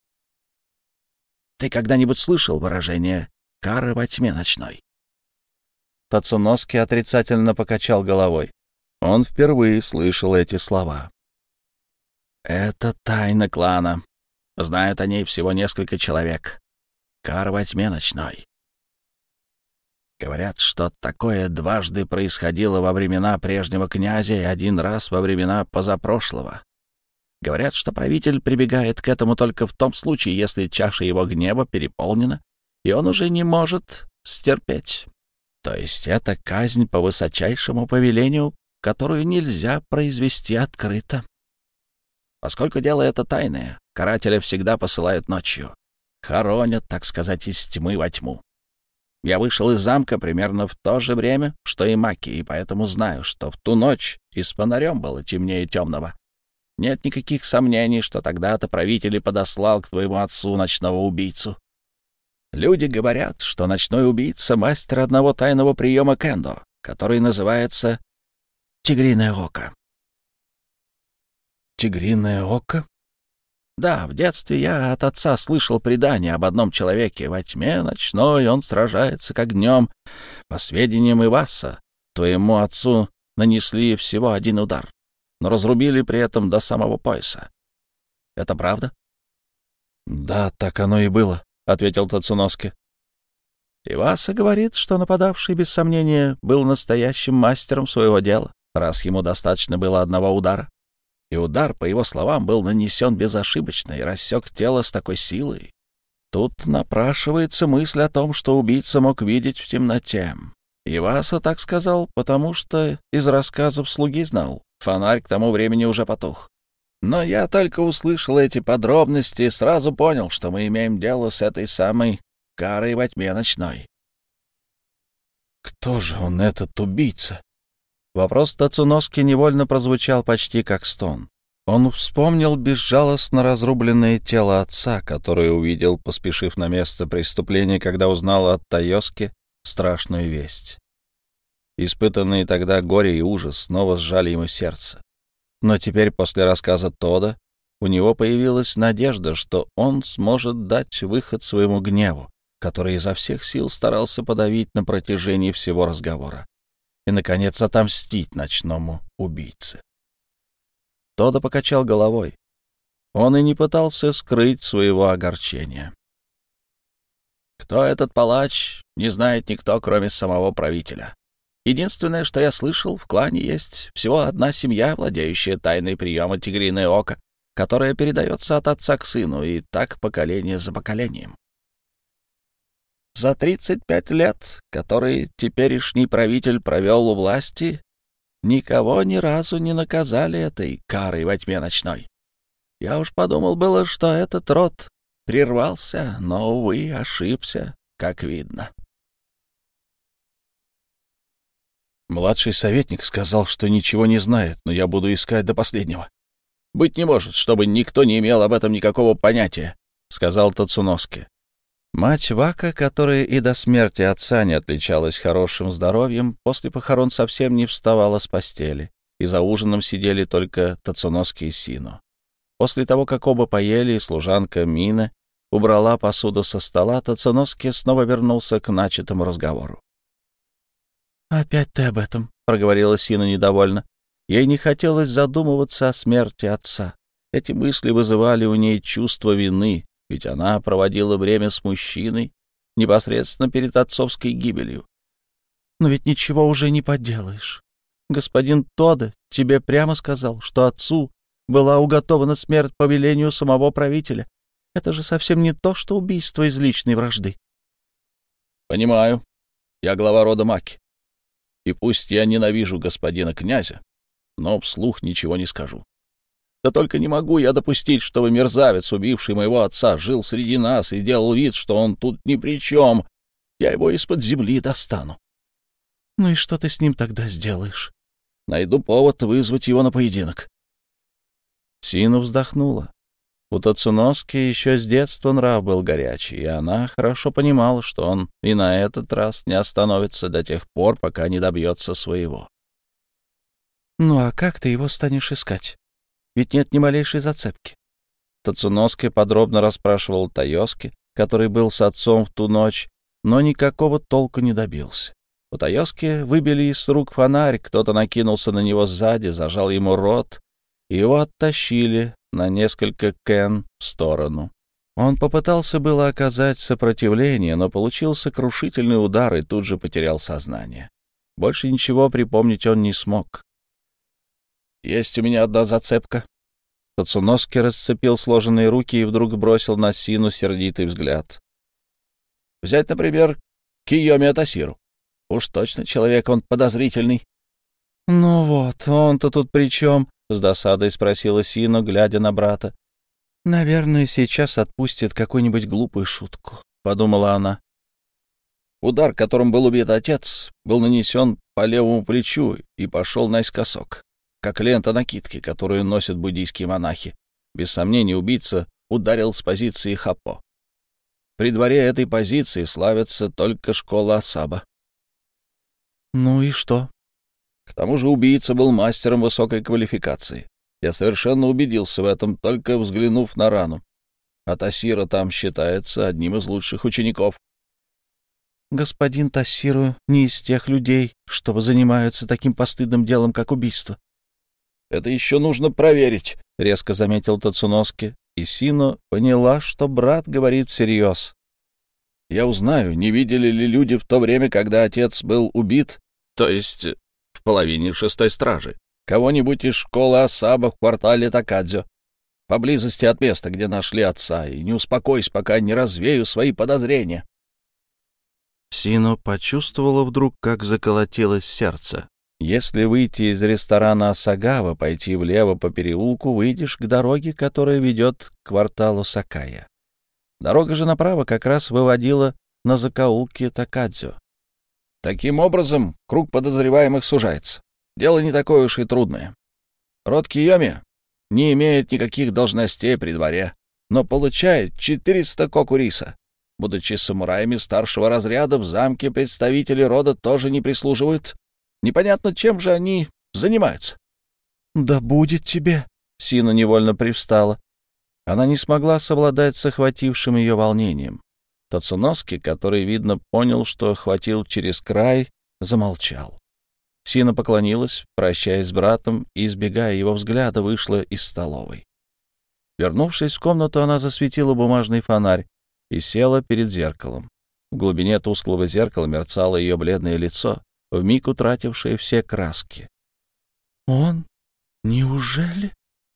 «Ты когда-нибудь слышал выражение «кара во тьме ночной»?» Тацуноски отрицательно покачал головой. Он впервые слышал эти слова. «Это тайна клана. Знают о ней всего несколько человек. Кара во тьме ночной. Говорят, что такое дважды происходило во времена прежнего князя и один раз во времена позапрошлого. Говорят, что правитель прибегает к этому только в том случае, если чаша его гнева переполнена, и он уже не может стерпеть. То есть это казнь по высочайшему повелению, которую нельзя произвести открыто. Поскольку дело это тайное, карателя всегда посылают ночью. Хоронят, так сказать, из тьмы во тьму. Я вышел из замка примерно в то же время, что и Маки, и поэтому знаю, что в ту ночь и с фонарем было темнее темного. Нет никаких сомнений, что тогда-то правитель и подослал к твоему отцу ночного убийцу. Люди говорят, что ночной убийца — мастер одного тайного приема кендо, который называется «тигриное око». «Тигриное око»? Да, в детстве я от отца слышал предание об одном человеке. Во тьме ночной он сражается как днем. По сведениям Иваса, твоему отцу нанесли всего один удар, но разрубили при этом до самого пояса. Это правда? — Да, так оно и было, — ответил Тацуноске. Иваса говорит, что нападавший, без сомнения, был настоящим мастером своего дела, раз ему достаточно было одного удара. И удар, по его словам, был нанесен безошибочно и рассек тело с такой силой. Тут напрашивается мысль о том, что убийца мог видеть в темноте. Иваса так сказал, потому что из рассказов слуги знал. Фонарь к тому времени уже потух. Но я только услышал эти подробности и сразу понял, что мы имеем дело с этой самой карой во тьме ночной. Кто же он, этот убийца? Вопрос Тацуноски невольно прозвучал почти как стон. Он вспомнил безжалостно разрубленное тело отца, которое увидел, поспешив на место преступления, когда узнал от Тойоски страшную весть. Испытанные тогда горе и ужас снова сжали ему сердце. Но теперь, после рассказа Тодо, у него появилась надежда, что он сможет дать выход своему гневу, который изо всех сил старался подавить на протяжении всего разговора, и, наконец, отомстить ночному убийце. Тодо покачал головой. Он и не пытался скрыть своего огорчения. «Кто этот палач, не знает никто, кроме самого правителя. Единственное, что я слышал, в клане есть всего одна семья, владеющая тайной приема «Тигриное око», которая передается от отца к сыну, и так поколение за поколением. За тридцать пять лет, которые теперешний правитель провел у власти, никого ни разу не наказали этой карой во тьме ночной. Я уж подумал было, что этот род прервался, но, увы, ошибся, как видно. Младший советник сказал, что ничего не знает, но я буду искать до последнего. — Быть не может, чтобы никто не имел об этом никакого понятия, — сказал Тацуноске. Мать Вака, которая и до смерти отца не отличалась хорошим здоровьем, после похорон совсем не вставала с постели, и за ужином сидели только Тацуноске и Сино. После того, как оба поели, служанка Мина убрала посуду со стола, Тацуноске снова вернулся к начатому разговору. «Опять ты об этом», — проговорила Сина недовольно. Ей не хотелось задумываться о смерти отца. Эти мысли вызывали у ней чувство вины, ведь она проводила время с мужчиной, непосредственно перед отцовской гибелью. Но ведь ничего уже не поделаешь. Господин Тода тебе прямо сказал, что отцу была уготована смерть по велению самого правителя. Это же совсем не то, что убийство из личной вражды. Понимаю. Я глава рода Маки. И пусть я ненавижу господина князя, но вслух ничего не скажу. Да только не могу я допустить, чтобы мерзавец, убивший моего отца, жил среди нас и делал вид, что он тут ни при чем. Я его из-под земли достану. Ну и что ты с ним тогда сделаешь? Найду повод вызвать его на поединок. Сина вздохнула. У Тацуноски еще с детства нрав был горячий, и она хорошо понимала, что он и на этот раз не остановится до тех пор, пока не добьется своего. «Ну а как ты его станешь искать? Ведь нет ни малейшей зацепки». Тацуноски подробно расспрашивал Тайоски, который был с отцом в ту ночь, но никакого толку не добился. У Тайоски выбили из рук фонарь, кто-то накинулся на него сзади, зажал ему рот, и его оттащили на несколько кен в сторону. Он попытался было оказать сопротивление, но получил сокрушительный удар и тут же потерял сознание. Больше ничего припомнить он не смог. «Есть у меня одна зацепка». Тацуноски расцепил сложенные руки и вдруг бросил на Сину сердитый взгляд. «Взять, например, Кийоми Атасиру. Уж точно человек он подозрительный». «Ну вот, он-то тут при чем?» — с досадой спросила Сина, глядя на брата. «Наверное, сейчас отпустит какую-нибудь глупую шутку», — подумала она. Удар, которым был убит отец, был нанесен по левому плечу и пошел наискосок, как лента накидки, которую носят буддийские монахи. Без сомнения, убийца ударил с позиции хаппо. При дворе этой позиции славится только школа Асаба. «Ну и что?» К тому же убийца был мастером высокой квалификации. Я совершенно убедился в этом, только взглянув на рану. А Тасиро там считается одним из лучших учеников. «Господин Тасиро не из тех людей, что занимаются таким постыдным делом, как убийство». «Это еще нужно проверить», — резко заметил Тацуноски, и Сино поняла, что брат говорит всерьез. «Я узнаю, не видели ли люди в то время, когда отец был убит, то есть в половине шестой стражи, кого-нибудь из школы Асаба в квартале Такадзё, поблизости от места, где нашли отца, и не успокойся, пока не развею свои подозрения». Сино почувствовала вдруг, как заколотилось сердце. Если выйти из ресторана Асагава, пойти влево по переулку, выйдешь к дороге, которая ведет к кварталу Сакая. Дорога же направо как раз выводила на закоулки Такадзё. Таким образом, круг подозреваемых сужается. Дело не такое уж и трудное. Род Кийоми не имеет никаких должностей при дворе, но получает четыреста кокуриса. Будучи самураями старшего разряда, в замке представители рода тоже не прислуживают. Непонятно, чем же они занимаются. «Да будет тебе!» — Сина невольно привстала. Она не смогла совладать с охватившим ее волнением. Тацуноски, который, видно, понял, что охватил через край, замолчал. Сина поклонилась, прощаясь с братом, и, избегая его взгляда, вышла из столовой. Вернувшись в комнату, она засветила бумажный фонарь и села перед зеркалом. В глубине тусклого зеркала мерцало ее бледное лицо, вмиг утратившее все краски. «Он? Неужели?»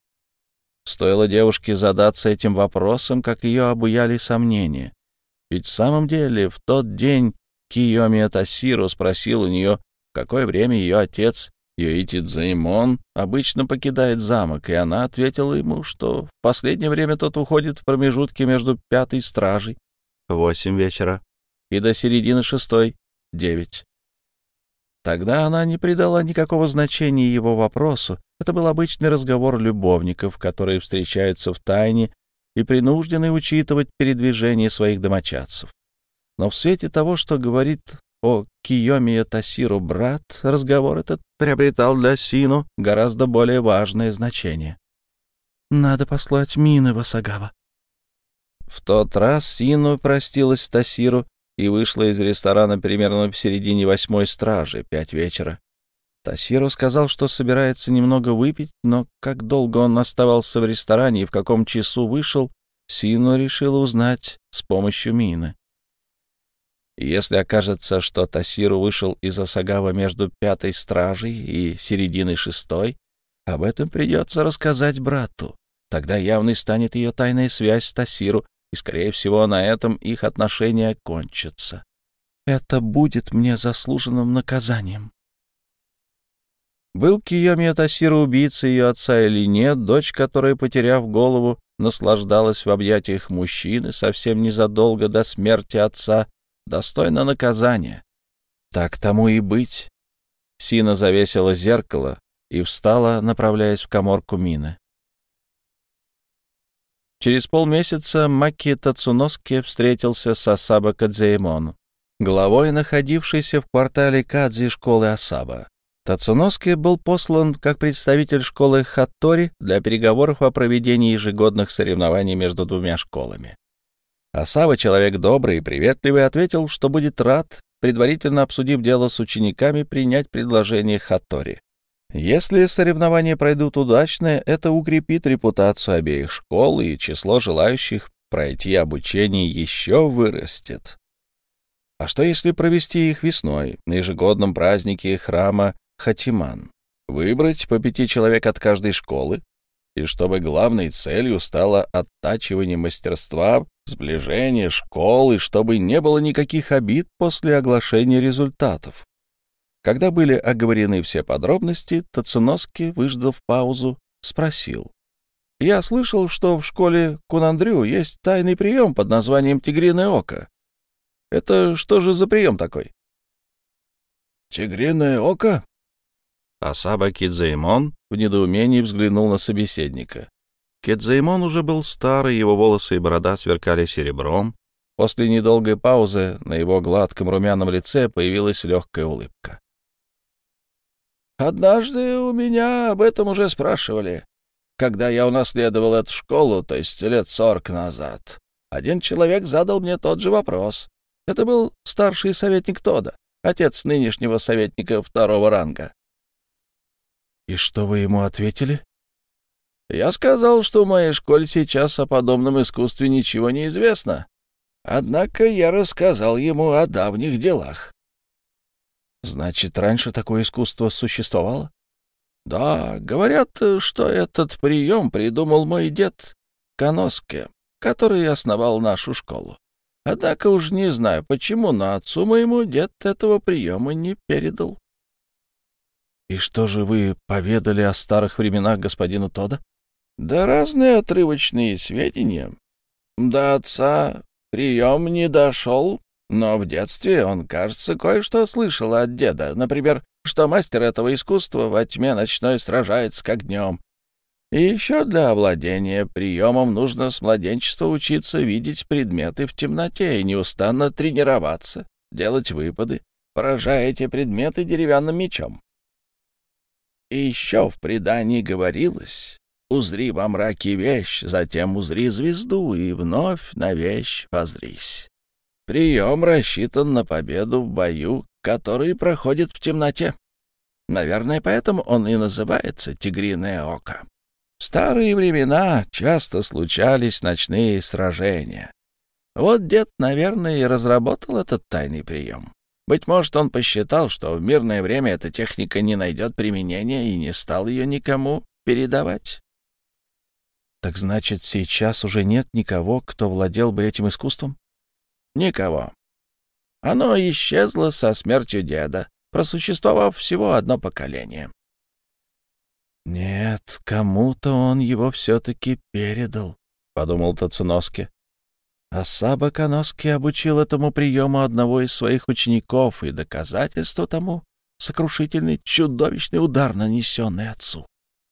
Стоило девушке задаться этим вопросом, как ее обуяли сомнения. Ведь в самом деле в тот день Кийоми Тасиро спросил у нее, в какое время ее отец Йоити Дзаймон обычно покидает замок, и она ответила ему, что в последнее время тот уходит в промежутке между пятой стражей — восемь вечера и до середины шестой — девять. Тогда она не придала никакого значения его вопросу. Это был обычный разговор любовников, которые встречаются в тайне и принуждены учитывать передвижение своих домочадцев. Но в свете того, что говорит о Кийоми Тасиро брат, разговор этот приобретал для Сино гораздо более важное значение. «Надо послать мины в Асагава». В тот раз Сино простилась с Тасиро и вышла из ресторана примерно в середине восьмой стражи, пять вечера. Тасиро сказал, что собирается немного выпить, но как долго он оставался в ресторане и в каком часу вышел, Сино решила узнать с помощью мины. И если окажется, что Тасиру вышел из Асагава между пятой стражей и серединой шестой, об этом придется рассказать брату. Тогда явной станет ее тайная связь с Тасиру, и, скорее всего, на этом их отношения кончатся. Это будет мне заслуженным наказанием. Был Кийомия Тасиру убийцей ее отца или нет, дочь, которая, потеряв голову, наслаждалась в объятиях мужчины совсем незадолго до смерти отца, достойна наказания. Так тому и быть. Сина завесила зеркало и встала, направляясь в каморку Мины. Через полмесяца Маки Тацуноске встретился с Асаба Кадзеэмон, главой находившейся в квартале Кадзи школы Асаба. Тацуноске был послан как представитель школы Хаттори для переговоров о проведении ежегодных соревнований между двумя школами. Асаба, человек добрый и приветливый, ответил, что будет рад, предварительно обсудив дело с учениками, принять предложение Хаттори. Если соревнования пройдут удачно, это укрепит репутацию обеих школ, и число желающих пройти обучение еще вырастет. А что если провести их весной, на ежегодном празднике храма Хатиман? Выбрать по пяти человек от каждой школы, и чтобы главной целью стало оттачивание мастерства, сближение школ, и чтобы не было никаких обид после оглашения результатов. Когда были оговорены все подробности, Тацуноски, выждав паузу, спросил: «Я слышал, что в школе Кунандрю есть тайный прием под названием «Тигриное око». Это что же за прием такой?» «Тигриное око?» Асаба Кидзеймон в недоумении взглянул на собеседника. Кидзеймон уже был старый, его волосы и борода сверкали серебром. После недолгой паузы на его гладком румяном лице появилась легкая улыбка. «Однажды у меня об этом уже спрашивали, когда я унаследовал эту школу, то есть лет сорок назад. Один человек задал мне тот же вопрос. Это был старший советник Тода, отец нынешнего советника второго ранга». «И что вы ему ответили?» «Я сказал, что в моей школе сейчас о подобном искусстве ничего не известно. Однако я рассказал ему о давних делах». «Значит, раньше такое искусство существовало?» «Да, говорят, что этот прием придумал мой дед Каноске, который основал нашу школу. Однако уж не знаю, почему, но отцу моему дед этого приема не передал». «И что же вы поведали о старых временах господина Тода?» «Да разные отрывочные сведения. До отца прием не дошел, но в детстве он, кажется, кое-что слышал от деда. Например, что мастер этого искусства во тьме ночной сражается как днем. И еще для овладения приемом нужно с младенчества учиться видеть предметы в темноте и неустанно тренироваться, делать выпады, поражая эти предметы деревянным мечом. И еще в предании говорилось: узри во мраке вещь, затем узри звезду, и вновь на вещь воззрись. Прием рассчитан на победу в бою, который проходит в темноте. Наверное, поэтому он и называется «Тигриное око». В старые времена часто случались ночные сражения. Вот дед, наверное, и разработал этот тайный прием. Быть может, он посчитал, что в мирное время эта техника не найдет применения и не стал ее никому передавать. Так значит, сейчас уже нет никого, кто владел бы этим искусством? Никого. Оно исчезло со смертью деда, просуществовав всего одно поколение. Нет, кому-то он его все-таки передал, — подумал Тацуноски. Асаба Каноски обучил этому приему одного из своих учеников, и доказательство тому — сокрушительный, чудовищный удар, нанесенный отцу.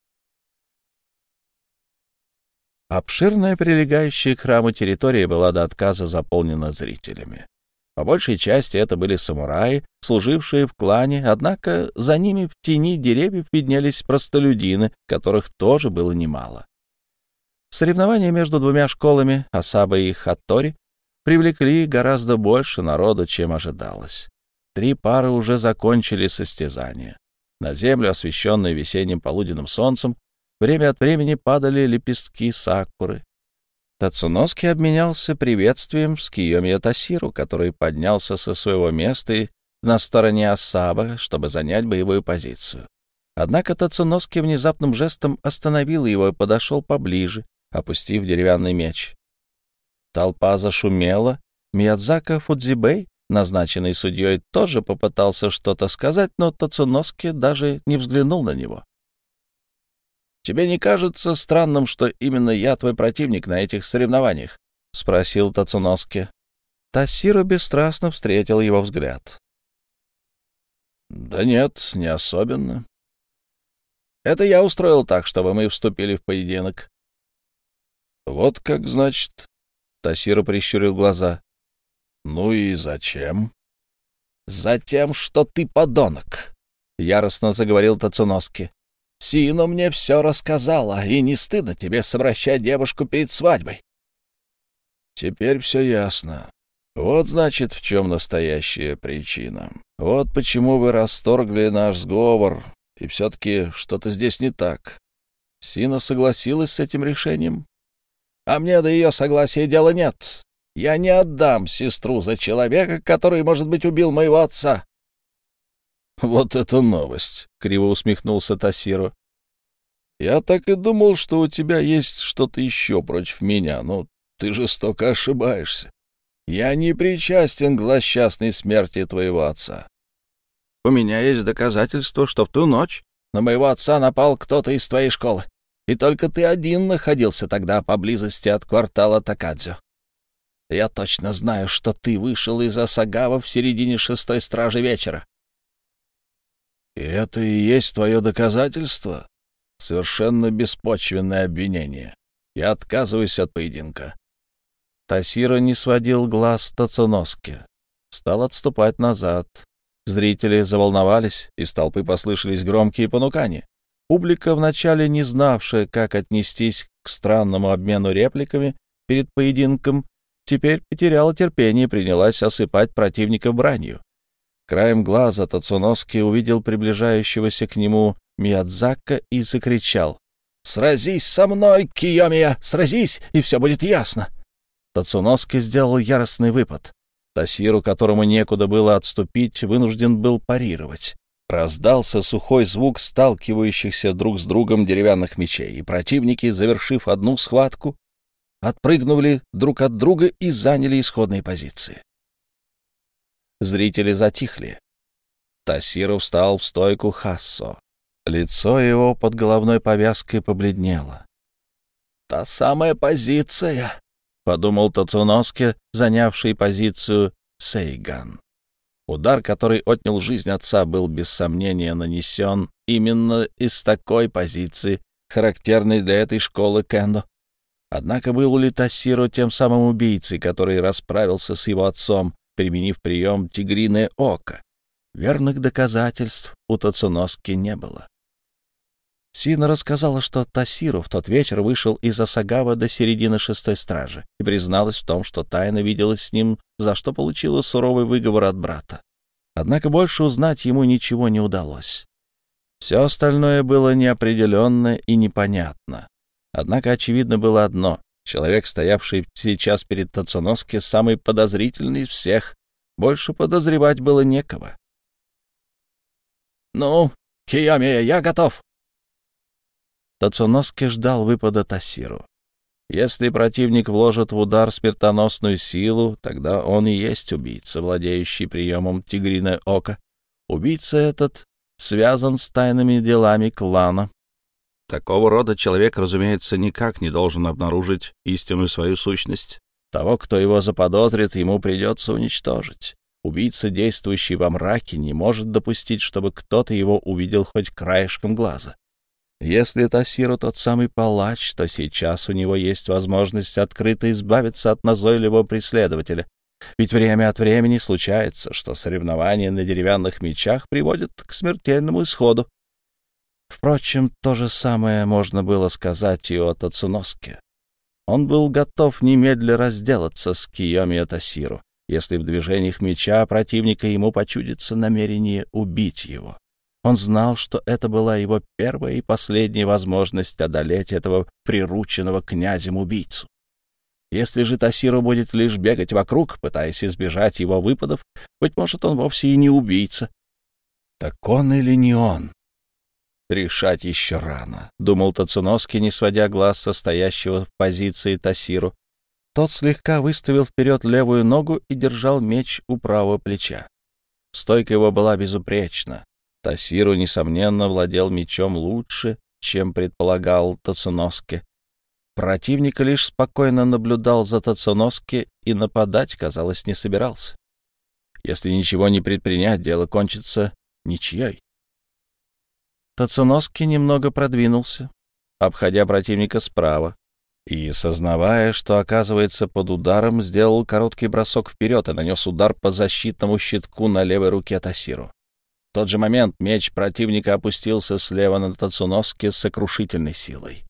Обширная прилегающая к храму территория была до отказа заполнена зрителями. По большей части это были самураи, служившие в клане, однако за ними в тени деревьев виднелись простолюдины, которых тоже было немало. Соревнования между двумя школами, Асаба и Хаттори, привлекли гораздо больше народу, чем ожидалось. Три пары уже закончили состязания. На землю, освещенную весенним полуденным солнцем, время от времени падали лепестки сакуры. Тацуноски обменялся приветствием с Кийомия Тасиру, который поднялся со своего места и на стороне Асаба, чтобы занять боевую позицию. Однако Тацуноски внезапным жестом остановил его и подошел поближе, опустив деревянный меч. Толпа зашумела. Миядзака Фудзибэй, назначенный судьей, тоже попытался что-то сказать, но Тацуноски даже не взглянул на него. «Тебе не кажется странным, что именно я твой противник на этих соревнованиях?» — спросил Тацуноски. Тасиро бесстрастно встретил его взгляд. «Да нет, не особенно. Это я устроил так, чтобы мы вступили в поединок». «Вот как, значит?» — Тасиро прищурил глаза. «Ну и зачем?» «Затем, что ты подонок», — яростно заговорил Тацуноски. «Сино мне все рассказала, и не стыдно тебе совращать девушку перед свадьбой». «Теперь все ясно. Вот, значит, в чем настоящая причина. Вот почему вы расторгли наш сговор, и все-таки что-то здесь не так. Сина согласилась с этим решением?» «А мне до ее согласия дела нет. Я не отдам сестру за человека, который, может быть, убил моего отца». «Вот это новость!» — криво усмехнулся Тасиро. «Я так и думал, что у тебя есть что-то еще против меня, но ты жестоко ошибаешься. Я не причастен к злосчастной смерти твоего отца. У меня есть доказательства, что в ту ночь на моего отца напал кто-то из твоей школы, и только ты один находился тогда поблизости от квартала Такадзё. Я точно знаю, что ты вышел из Асагава в середине шестой стражи вечера». «И это и есть твое доказательство? Совершенно беспочвенное обвинение. Я отказываюсь от поединка». Тасиро не сводил глаз с Тацуноски. Стал отступать назад. Зрители заволновались, из толпы послышались громкие понукания. Публика, вначале не знавшая, как отнестись к странному обмену репликами перед поединком, теперь потеряла терпение и принялась осыпать противника бранью. Краем глаза Тацуноски увидел приближающегося к нему Миядзака и закричал: «Сразись со мной, Кийомия! Сразись, и все будет ясно!» Тацуноски сделал яростный выпад. Тасиру, которому некуда было отступить, вынужден был парировать. Раздался сухой звук сталкивающихся друг с другом деревянных мечей, и противники, завершив одну схватку, отпрыгнули друг от друга и заняли исходные позиции. Зрители затихли. Тасиро встал в стойку хассо. Лицо его под головной повязкой побледнело. «Та самая позиция», — подумал Тацуноски, занявший позицию сейган. Удар, который отнял жизнь отца, был без сомнения нанесен именно из такой позиции, характерной для этой школы кендо. Однако был ли Тасиро тем самым убийцей, который расправился с его отцом, применив прием «тигриное око»? Верных доказательств у Тацуноски не было. Сина рассказала, что Тасиро в тот вечер вышел из Асагава до середины шестой стражи и призналась в том, что тайно виделась с ним, за что получила суровый выговор от брата. Однако больше узнать ему ничего не удалось. Все остальное было неопределенно и непонятно. Однако очевидно было одно — человек, стоявший сейчас перед Тацуноски, самый подозрительный из всех. Больше подозревать было некого. «Ну, Кийомия, я готов!» Тацуноски ждал выпада Тасиру. Если противник вложит в удар смертоносную силу, тогда он и есть убийца, владеющий приемом «тигриное око». Убийца этот связан с тайными делами клана. Такого рода человек, разумеется, никак не должен обнаружить истинную свою сущность. Того, кто его заподозрит, ему придется уничтожить. Убийца, действующий во мраке, не может допустить, чтобы кто-то его увидел хоть краешком глаза. Если Тасиро тот самый палач, то сейчас у него есть возможность открыто избавиться от назойливого преследователя. Ведь время от времени случается, что соревнования на деревянных мечах приводят к смертельному исходу. Впрочем, то же самое можно было сказать и о Тацуноске. Он был готов немедля разделаться с Кийомия Тасиро, если в движениях меча противника ему почудится намерение убить его. Он знал, что это была его первая и последняя возможность одолеть этого прирученного князем убийцу. Если же Тасиро будет лишь бегать вокруг, пытаясь избежать его выпадов, быть может, он вовсе и не убийца. Так он или не он? Решать еще рано, — думал Тацуноски, не сводя глаз со стоящего в позиции Тасиру. Тот слегка выставил вперед левую ногу и держал меч у правого плеча. Стойка его была безупречна. Тасиру, несомненно, владел мечом лучше, чем предполагал Тацуноске. Противник лишь спокойно наблюдал за Тацуноске и нападать, казалось, не собирался. Если ничего не предпринять, дело кончится ничьей. Тацуноски немного продвинулся, обходя противника справа, и, сознавая, что оказывается под ударом, сделал короткий бросок вперед и нанес удар по защитному щитку на левой руке Тасиру. В тот же момент меч противника опустился слева на Тацуноски с сокрушительной силой.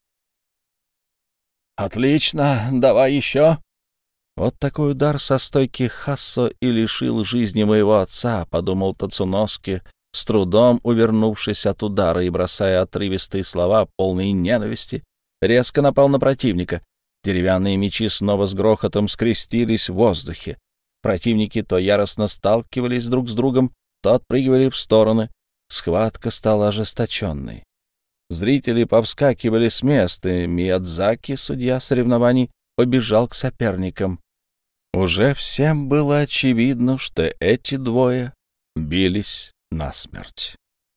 «Отлично! Давай еще!» «Вот такой удар со стойки Хассо и лишил жизни моего отца», — подумал Тацуноски, с трудом увернувшись от удара и бросая отрывистые слова, полные ненависти, резко напал на противника. Деревянные мечи снова с грохотом скрестились в воздухе. Противники то яростно сталкивались друг с другом, то отпрыгивали в стороны. Схватка стала ожесточенной. Зрители повскакивали с места, и Миядзаки, судья соревнований, побежал к соперникам. Уже всем было очевидно, что эти двое бились насмерть.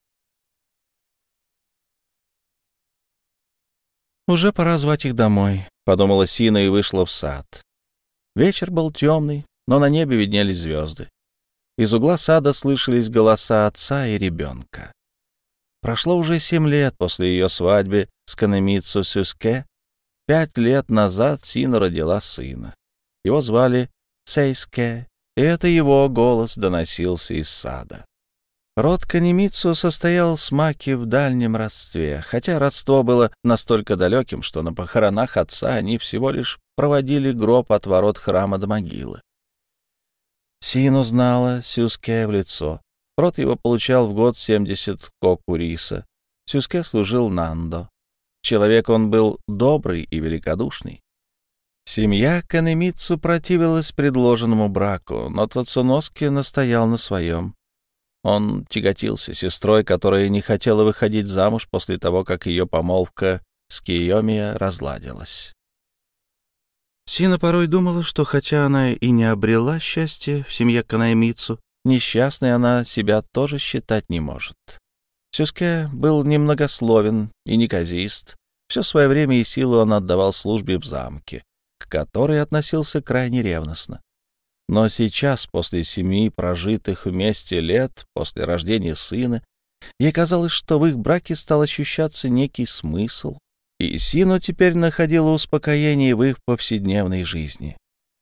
«Уже пора звать их домой», — подумала Сина и вышла в сад. Вечер был темный, но на небе виднелись звезды. Из угла сада слышались голоса отца и ребенка. Прошло уже семь лет после ее свадьбы с Канемицу Сюске. Пять лет назад Сина родила сына. Его звали Сейске, и это его голос доносился из сада. Род Канемицу состоял с Маки в дальнем родстве, хотя родство было настолько далеким, что на похоронах отца они всего лишь проводили гроб от ворот храма до могилы. Сину знала Сюске в лицо. Род его получал в год семьдесят коку риса. Сюске служил Нандо. Человек он был добрый и великодушный. Семья Канемицу противилась предложенному браку, но Тацуноски настоял на своем. Он тяготился сестрой, которая не хотела выходить замуж после того, как ее помолвка с Кийомия разладилась. Сина порой думала, что хотя она и не обрела счастья в семье Канемицу, несчастной она себя тоже считать не может. Сюске был немногословен и неказист. Все свое время и силу он отдавал службе в замке, к которой относился крайне ревностно. Но сейчас, после семи прожитых вместе лет, после рождения сына, ей казалось, что в их браке стал ощущаться некий смысл, и Сино теперь находила успокоение в их повседневной жизни.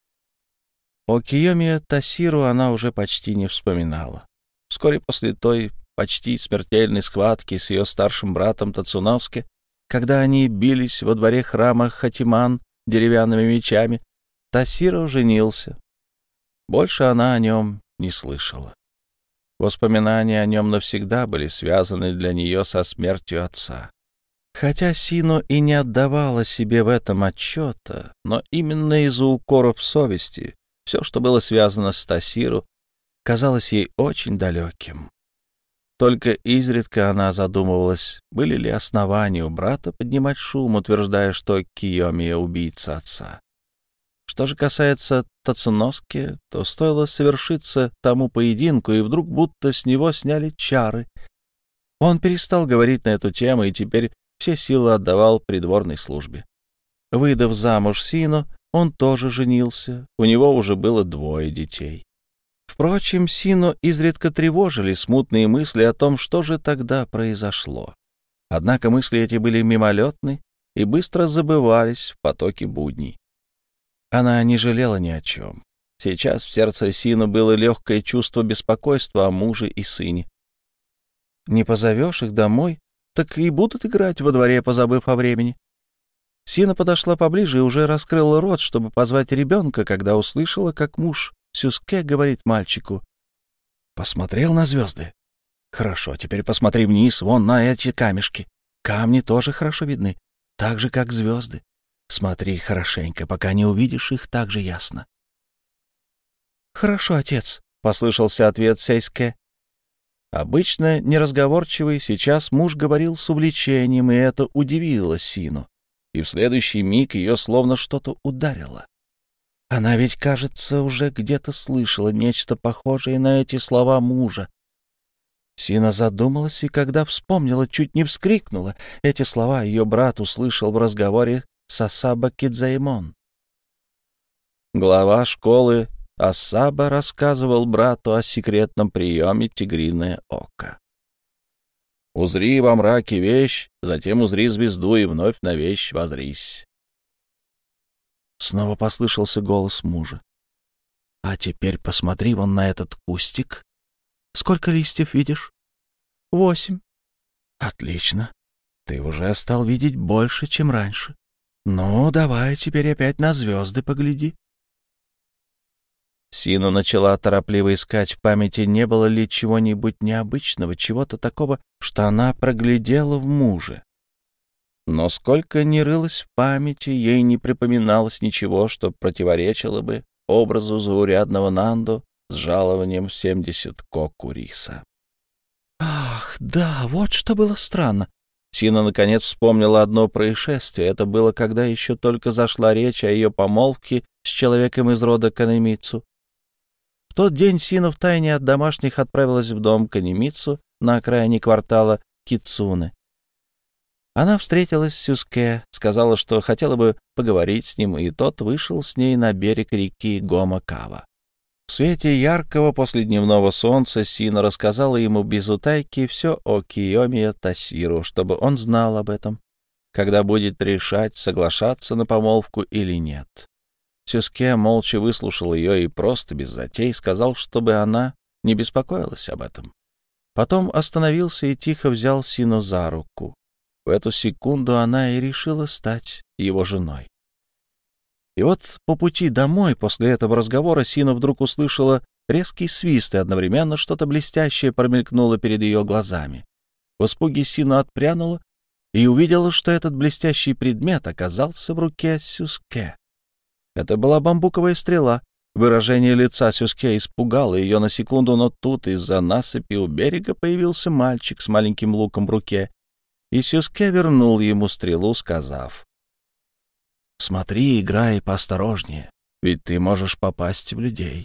О Кийомия Тасиру она уже почти не вспоминала. Вскоре после той почти смертельной схватки с ее старшим братом Тацуноске, когда они бились во дворе храма Хатиман деревянными мечами, Тасиру женился. Больше она о нем не слышала. Воспоминания о нем навсегда были связаны для нее со смертью отца. Хотя Сино и не отдавала себе в этом отчета, но именно из-за укоров совести все, что было связано с Тасиру, казалось ей очень далеким. Только изредка она задумывалась, были ли основания у брата поднимать шум, утверждая, что Кийомия — убийца отца. Что же касается Тацуноски, то стоило совершиться тому поединку, и вдруг будто с него сняли чары. Он перестал говорить на эту тему и теперь все силы отдавал придворной службе. Выдав замуж Сино, он тоже женился, у него уже было двое детей. Впрочем, Сино изредка тревожили смутные мысли о том, что же тогда произошло. Однако мысли эти были мимолетны и быстро забывались в потоке будней. Она не жалела ни о чем. Сейчас в сердце Сино было легкое чувство беспокойства о муже и сыне. Не позовешь их домой, так и будут играть во дворе, позабыв о времени. Сина подошла поближе и уже раскрыла рот, чтобы позвать ребенка, когда услышала, как муж Сюске говорит мальчику: «Посмотрел на звезды? Хорошо, теперь посмотри вниз, вон на эти камешки. Камни тоже хорошо видны, так же, как звезды. Смотри хорошенько, пока не увидишь их так же ясно. «Хорошо, отец», — послышался ответ Сейске. Обычно неразговорчивый, сейчас муж говорил с увлечением, и это удивило Сину. И в следующий миг ее словно что-то ударило. Она ведь, кажется, уже где-то слышала нечто похожее на эти слова мужа. Сина задумалась, и когда вспомнила, чуть не вскрикнула. Эти слова ее брат услышал в разговоре с Асаба Кидзаэмон. Глава школы Асаба рассказывал брату о секретном приеме «Тигриное око». «Узри во мраке вещь, затем узри звезду, и вновь на вещь возрись». Снова послышался голос мужа. «А теперь посмотри вон на этот кустик. Сколько листьев видишь?» «Восемь». «Отлично. Ты уже стал видеть больше, чем раньше. Ну, давай теперь опять на звезды погляди». Сина начала торопливо искать в памяти, не было ли чего-нибудь необычного, чего-то такого, что она проглядела в муже. Но сколько ни рылась в памяти, ей не припоминалось ничего, что противоречило бы образу заурядного Нандо с жалованием в семьдесят коку риса. «Ах, да, вот что было странно!» Сина наконец вспомнила одно происшествие. Это было, когда еще только зашла речь о ее помолвке с человеком из рода Канемицу. В тот день Сина втайне от домашних отправилась в дом Канемицу на окраине квартала Кицуне. Она встретилась с Сюске, сказала, что хотела бы поговорить с ним, и тот вышел с ней на берег реки Гома-Кава. В свете яркого последневного солнца Сина рассказала ему без утайки все о Кийомия Тасиру, чтобы он знал об этом, когда будет решать, соглашаться на помолвку или нет. Сюске молча выслушал ее и просто, без затей, сказал, чтобы она не беспокоилась об этом. Потом остановился и тихо взял Сину за руку. В эту секунду она и решила стать его женой. И вот по пути домой после этого разговора Сина вдруг услышала резкий свист, и одновременно что-то блестящее промелькнуло перед ее глазами. В испуге Сина отпрянула и увидела, что этот блестящий предмет оказался в руке Сюске. Это была бамбуковая стрела. Выражение лица Сюске испугало ее на секунду, но тут из-за насыпи у берега появился мальчик с маленьким луком в руке, и Сюске вернул ему стрелу, сказав: «Смотри, играй поосторожнее, ведь ты можешь попасть в людей».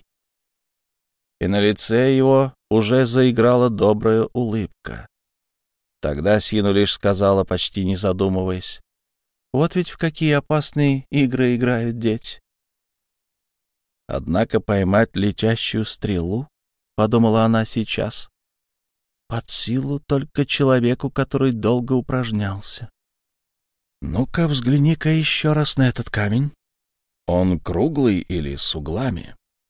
И на лице его уже заиграла добрая улыбка. Тогда Сину лишь сказала, почти не задумываясь: «Вот ведь в какие опасные игры играют дети». Однако поймать летящую стрелу, — подумала она сейчас, — под силу только человеку, который долго упражнялся. Ну-ка, взгляни-ка еще раз на этот камень. Он круглый или с углами?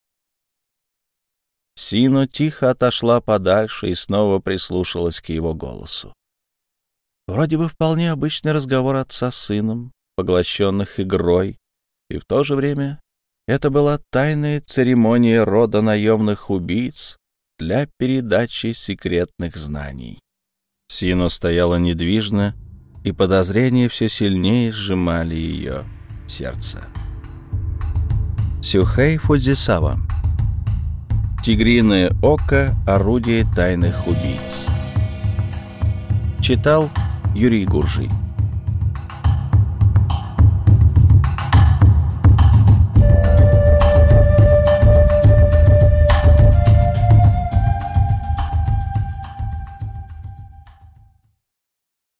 Сино тихо отошла подальше и снова прислушалась к его голосу. Вроде бы вполне обычный разговор отца с сыном, поглощенных игрой, и в то же время это была тайная церемония рода наемных убийц для передачи секретных знаний. Сино стояла недвижно, и подозрения все сильнее сжимали ее сердце. Сюхэй Фудзисава. «Тигриное око. Орудие тайных убийц». Читал Юрий Гуржий.